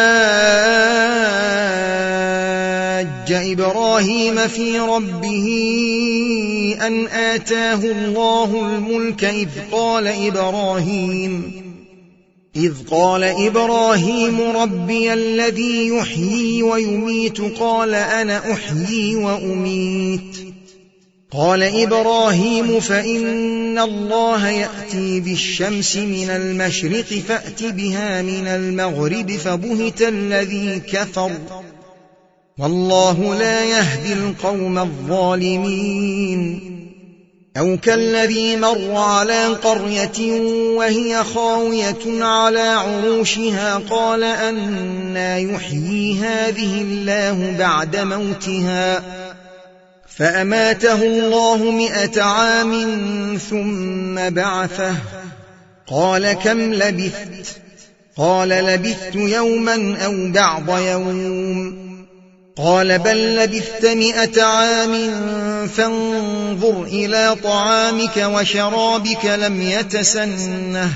حاج إبراهيم في ربه أن آتاه الله الملك إذ قال إبراهيم إذ قال إبراهيم ربي الذي يحيي ويميت قال أنا أحيي وأميت قال إبراهيم فإن الله يأتي بالشمس من المشرق فأت بها من المغرب فبهت الذي كفر والله لا يهدي القوم الظالمين. أو كالذي مر على قرية وهي خاوية على عروشها قال أنى يحيي هذه الله بعد موتها فأماته الله مئة عام ثم بعثه قال كم لبثت قال لبثت يوما أو بعض يوم قال بل لبثت مئة عام فانظر إلى طعامك وشرابك لم يتسنه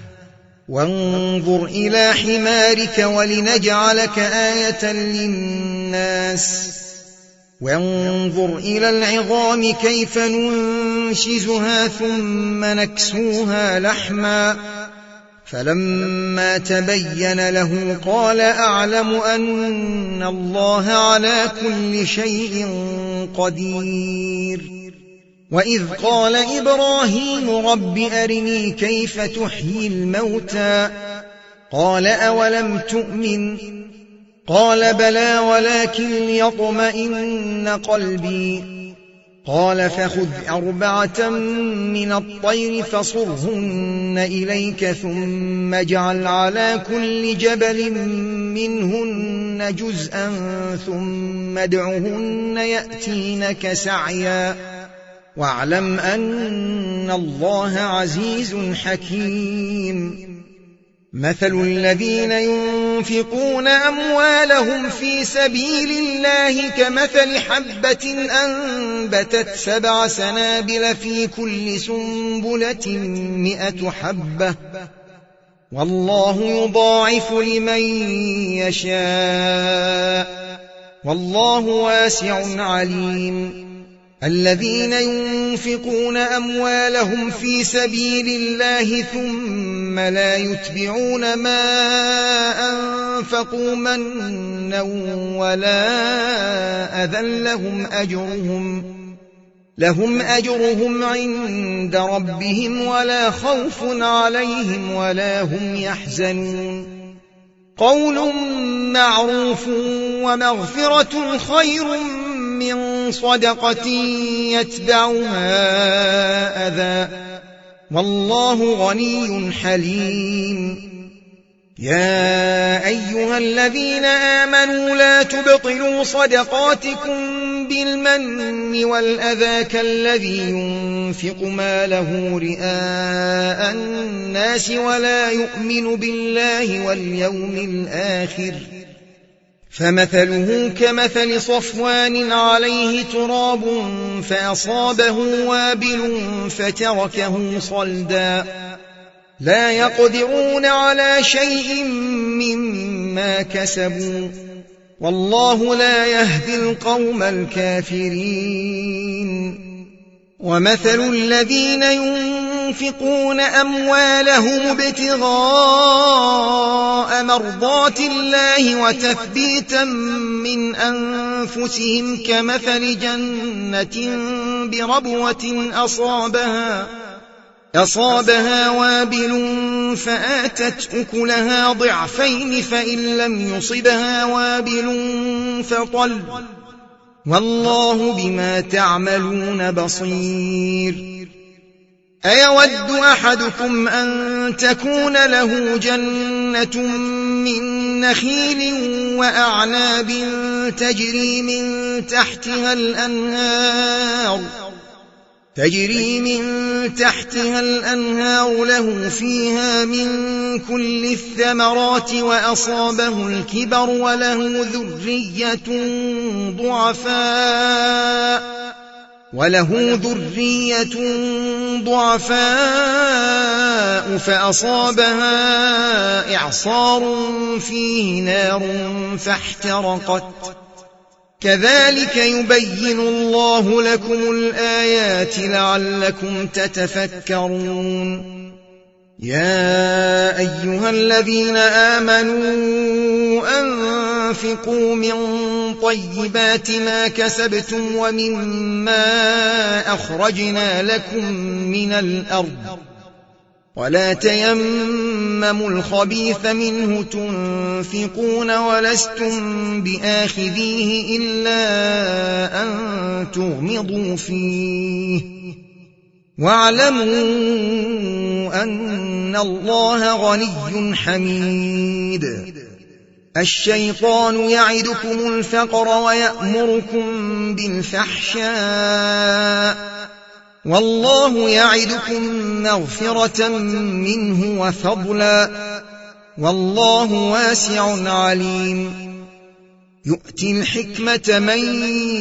وانظر إلى حمارك ولنجعلك آية للناس وانظر إلى العظام كيف ننشزها ثم نكسوها لحما فلما تبين له قال أعلم أن الله على كل شيء قدير. وإذ قال إبراهيم رب أرني كيف تحيي الموتى قال أولم تؤمن قال بلى ولكن ليطمئن قلبي قال فخذ أربعة من الطير فصرهن إليك ثم اجعل على كل جبل منهن جزءا ثم ادعهن يأتينك سعيا واعلم أن الله عزيز حكيم. مثل الذين ينفقون أموالهم في سبيل الله كمثل حبة أنبتت سبع سنابل في كل سنبلة مئة حبة والله يضاعف لمن يشاء والله واسع عليم. الذين ينفقون أموالهم في سبيل الله ثم لا يتبعون ما أنفقوا منا ولا أذى لهم أجرهم لهم أجرهم عند ربهم ولا خوف عليهم ولا هم يحزنون. قول معروف ومغفرة خير من صدقة يتبعها أذى والله غني حليم. يا أيها الذين آمنوا لا تبطلوا صدقاتكم بالمن والأذى كالذي ينفق ماله رئاء الناس ولا يؤمن بالله واليوم الآخر فمثله كمثل صفوان عليه تراب فأصابه وابل فتركه صلدا لا يقدرون على شيء مما كسبوا والله لا يهدي القوم الكافرين. ومثل الذين ينفقون أموالهم ابتغاء مرضات الله وتثبيتا من أنفسهم كمثل جنة بربوة أصابها أصابها وابل فآتت أكلها ضعفين فإن لم يصبها وابل فطل والله بما تعملون بصير. أيود أحدكم أن تكون له جنة من نخيل وأعناب تجري من تحتها الأنهار تجري من تحتها الأنهار له فيها من كل الثمرات وأصابه الكبر وله ذرية ضعفاء وله ذرية ضعفاء فأصابها إعصار فيه نار فاحترقت كذلك يبين الله لكم الآيات لعلكم تتفكرون. يا أيها الذين آمنوا أنفقوا من طيبات ما كسبتم ومما أخرجنا لكم من الأرض ولا تيمموا الخبيث منه تنفقون ولستم بآخذيه إلا أن تغمضوا فيه واعلموا أن الله غني حميد. الشيطان يعدكم الفقر ويأمركم بالفحشاء والله يعدكم مغفرة منه وفضلا والله واسع عليم. يؤتي الحكمة من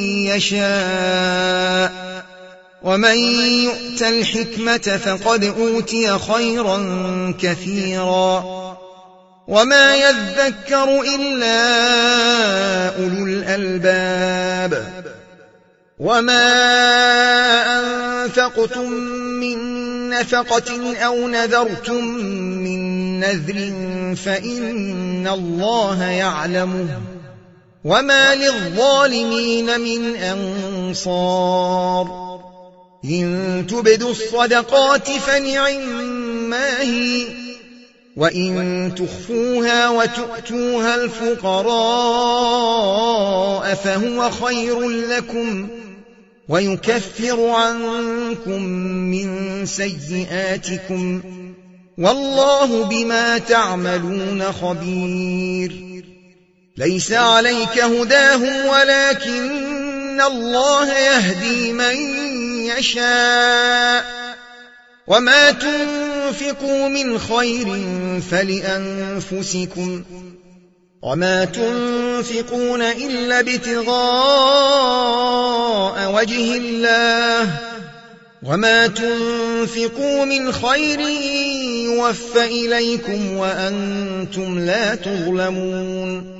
يشاء ومن يؤت الحكمة فقد أوتي خيرا كثيرا وما يذكر إلا أولو الألباب. وما أنفقتم من نفقة أو نذرتم من نذر فإن الله يعلمه وما للظالمين من أنصار. إن تبدوا الصدقات فنعما هي وإن تخفوها وتؤتوها الفقراء فهو خير لكم ويكفر عنكم من سيئاتكم والله بما تعملون خبير. ليس عليك هداهم ولكن الله يهدي من يشاء وما تنفقوا من خير فلأنفسكم وما تنفقون إلا ابتغاء وجه الله وما تنفقوا من خير يوفى إليكم وأنتم لا تظلمون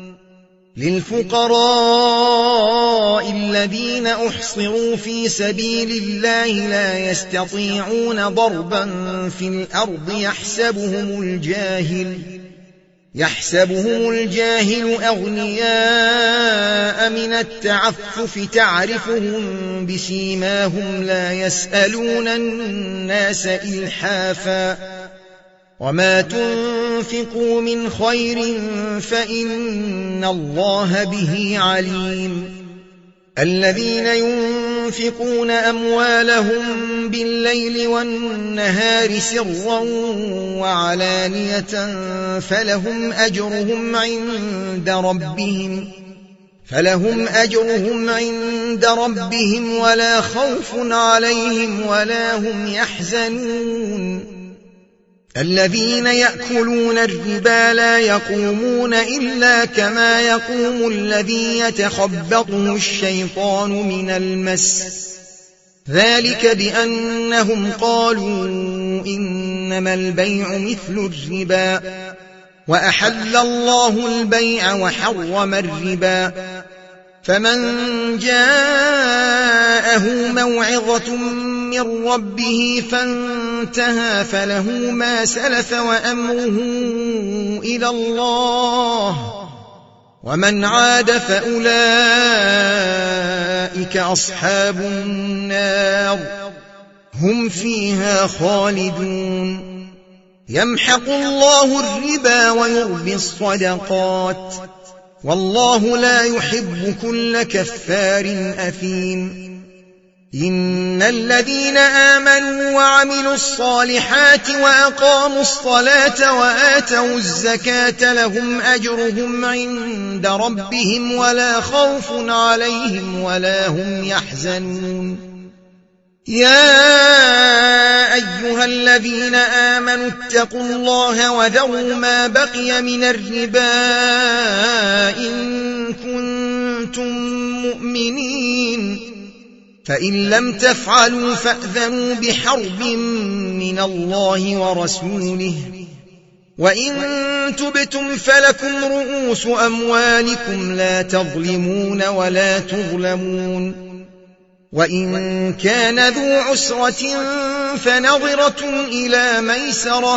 للفقراء الذين أحصروا في سبيل الله لا يستطيعون ضربا في الأرض يحسبهم الجاهل يحسبهم الجاهل أغنياء من التعفف تعرفهم بسيماهم لا يسألون الناس إلحافا وما تنفقوا من خير فإن الله به عليم الذين ينفقون أموالهم بالليل والنهار سرا وعلانية فلهم أجرهم عند ربهم فلهم أجرهم عند ربهم ولا خوف عليهم ولا هم يحزنون الذين يأكلون الربا لا يقومون إلا كما يقوم الذي يتخبطه الشيطان من المس ذلك بأنهم قالوا إنما البيع مثل الربا وأحل الله البيع وحرم الربا فمن جاءه موعظة من ربه فانتهى فله ما سلف وأمره إلى الله ومن عاد فأولئك أصحاب النار هم فيها خالدون يمحق الله الربا ويربي الصدقات والله لا يحب كل كفار أثيم إن الذين آمنوا وعملوا الصالحات وأقاموا الصلاة وآتوا الزكاة لهم أجرهم عند ربهم ولا خوف عليهم ولا هم يحزنون يا أيها الذين آمنوا اتقوا الله وذروا ما بقي من الربا إن كنتم مؤمنين فإن لم تفعلوا فأذنوا بحرب من الله ورسوله وإن تبتم فلكم رؤوس أموالكم لا تظلمون ولا تظلمون وإن كان ذو عسرة فنظرة إلى ميسرة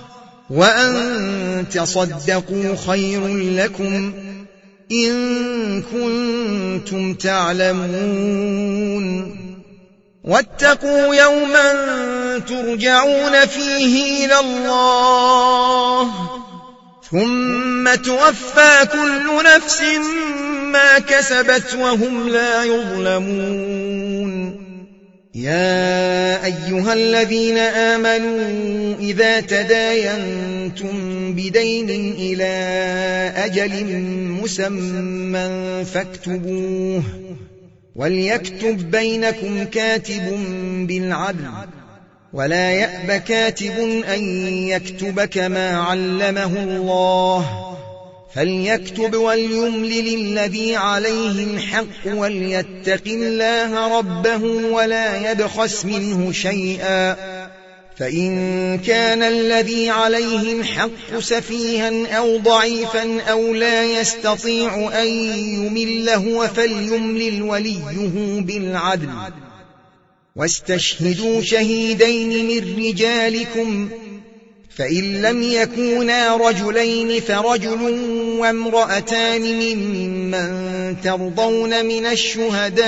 وأن تصدقوا خير لكم إن كنتم تعلمون واتقوا يوما ترجعون فيه إلى الله ثم توفى كل نفس ما كسبت وهم لا يظلمون يا أيها الذين آمنوا إذا تداينتم بدين إلى أجل مسمى فاكتبوه وليكتب بينكم كاتب بالعدل ولا يأب كاتب أن يكتب كما علمه الله فليكتب وليملل الذي عليه الحق وليتق الله ربه ولا يبخس منه شيئا فإن كان الذي عليه الحق سفيها أو ضعيفا أو لا يستطيع أن يمل هو فليملل وليه بالعدل واستشهدوا شهيدين من رجالكم فإن لم يكونا رجلين فرجل وامرأتان ممن ترضون من الشهداء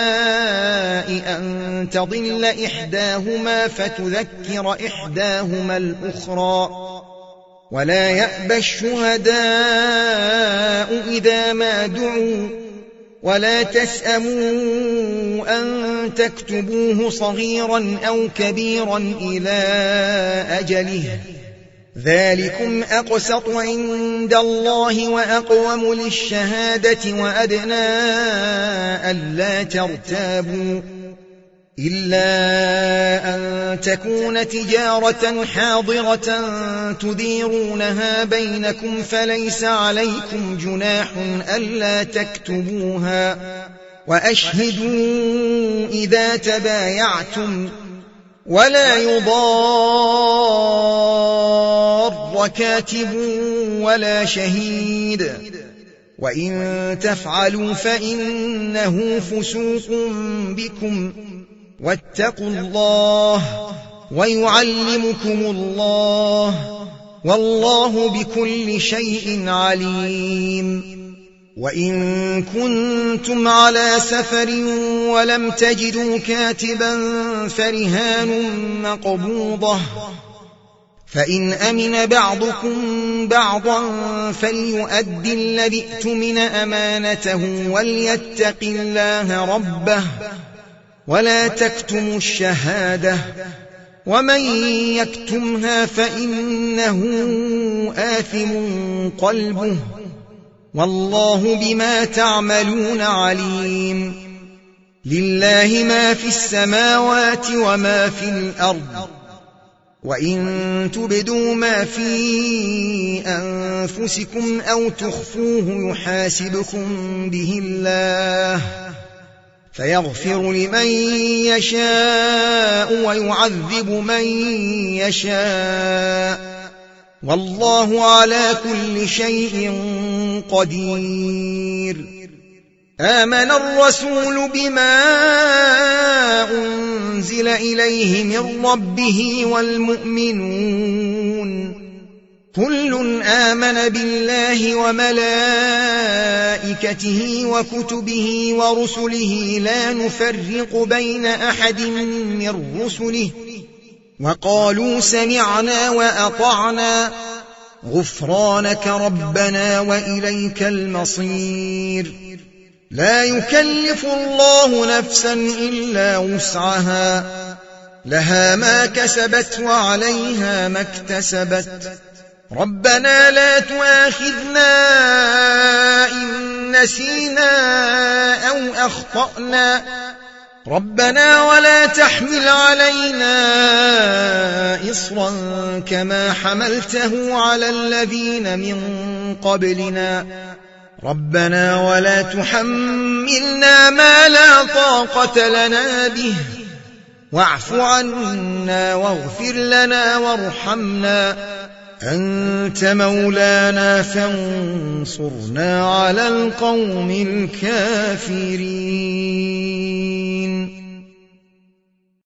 أن تضل إحداهما فتذكر إحداهما الأخرى ولا يأبى الشهداء إذا ما دعوا ولا تسأموا أن تكتبوه صغيرا أو كبيرا إلى أجله ذلكم أقسط عند الله وأقوم للشهادة وأدنى ألا ترتابوا إلا أن تكون تجارة حاضرة تديرونها بينكم فليس عليكم جناح ألا تكتبوها وأشهدوا إذا تبايعتم ولا يضار كاتب ولا شهيد وإن تفعلوا فإنه فسوق بكم واتقوا الله ويعلمكم الله والله بكل شيء عليم. وإن كنتم على سفر ولم تجدوا كاتبا فرهان مقبوضة فإن أمن بعضكم بعضا فليؤد الذي اؤتمن أمانته وليتق الله ربه ولا تكتموا الشهادة ومن يكتمها فإنه آثم قلبه والله بما تعملون عليم. لله ما في السماوات وما في الأرض وإن تبدوا ما في أنفسكم أو تخفوه يحاسبكم به الله فيغفر لمن يشاء ويعذب من يشاء والله على كل شيء قدير. آمن الرسول بما أنزل إليه من ربه والمؤمنون كل آمن بالله وملائكته وكتبه ورسله لا نفرق بين أحد من رسله وقالوا سمعنا وأطعنا غفرانك ربنا وإليك المصير. لا يكلف الله نفسا إلا وسعها لها ما كسبت وعليها ما اكتسبت ربنا لا تؤاخذنا إن نسينا أو أخطأنا ربنا ولا تحمل علينا إصرا كما حملته على الذين من قبلنا ربنا ولا تحملنا ما لا طاقة لنا به واعف عنا واغفر لنا وارحمنا أنت مولانا فانصرنا على القوم الكافرين.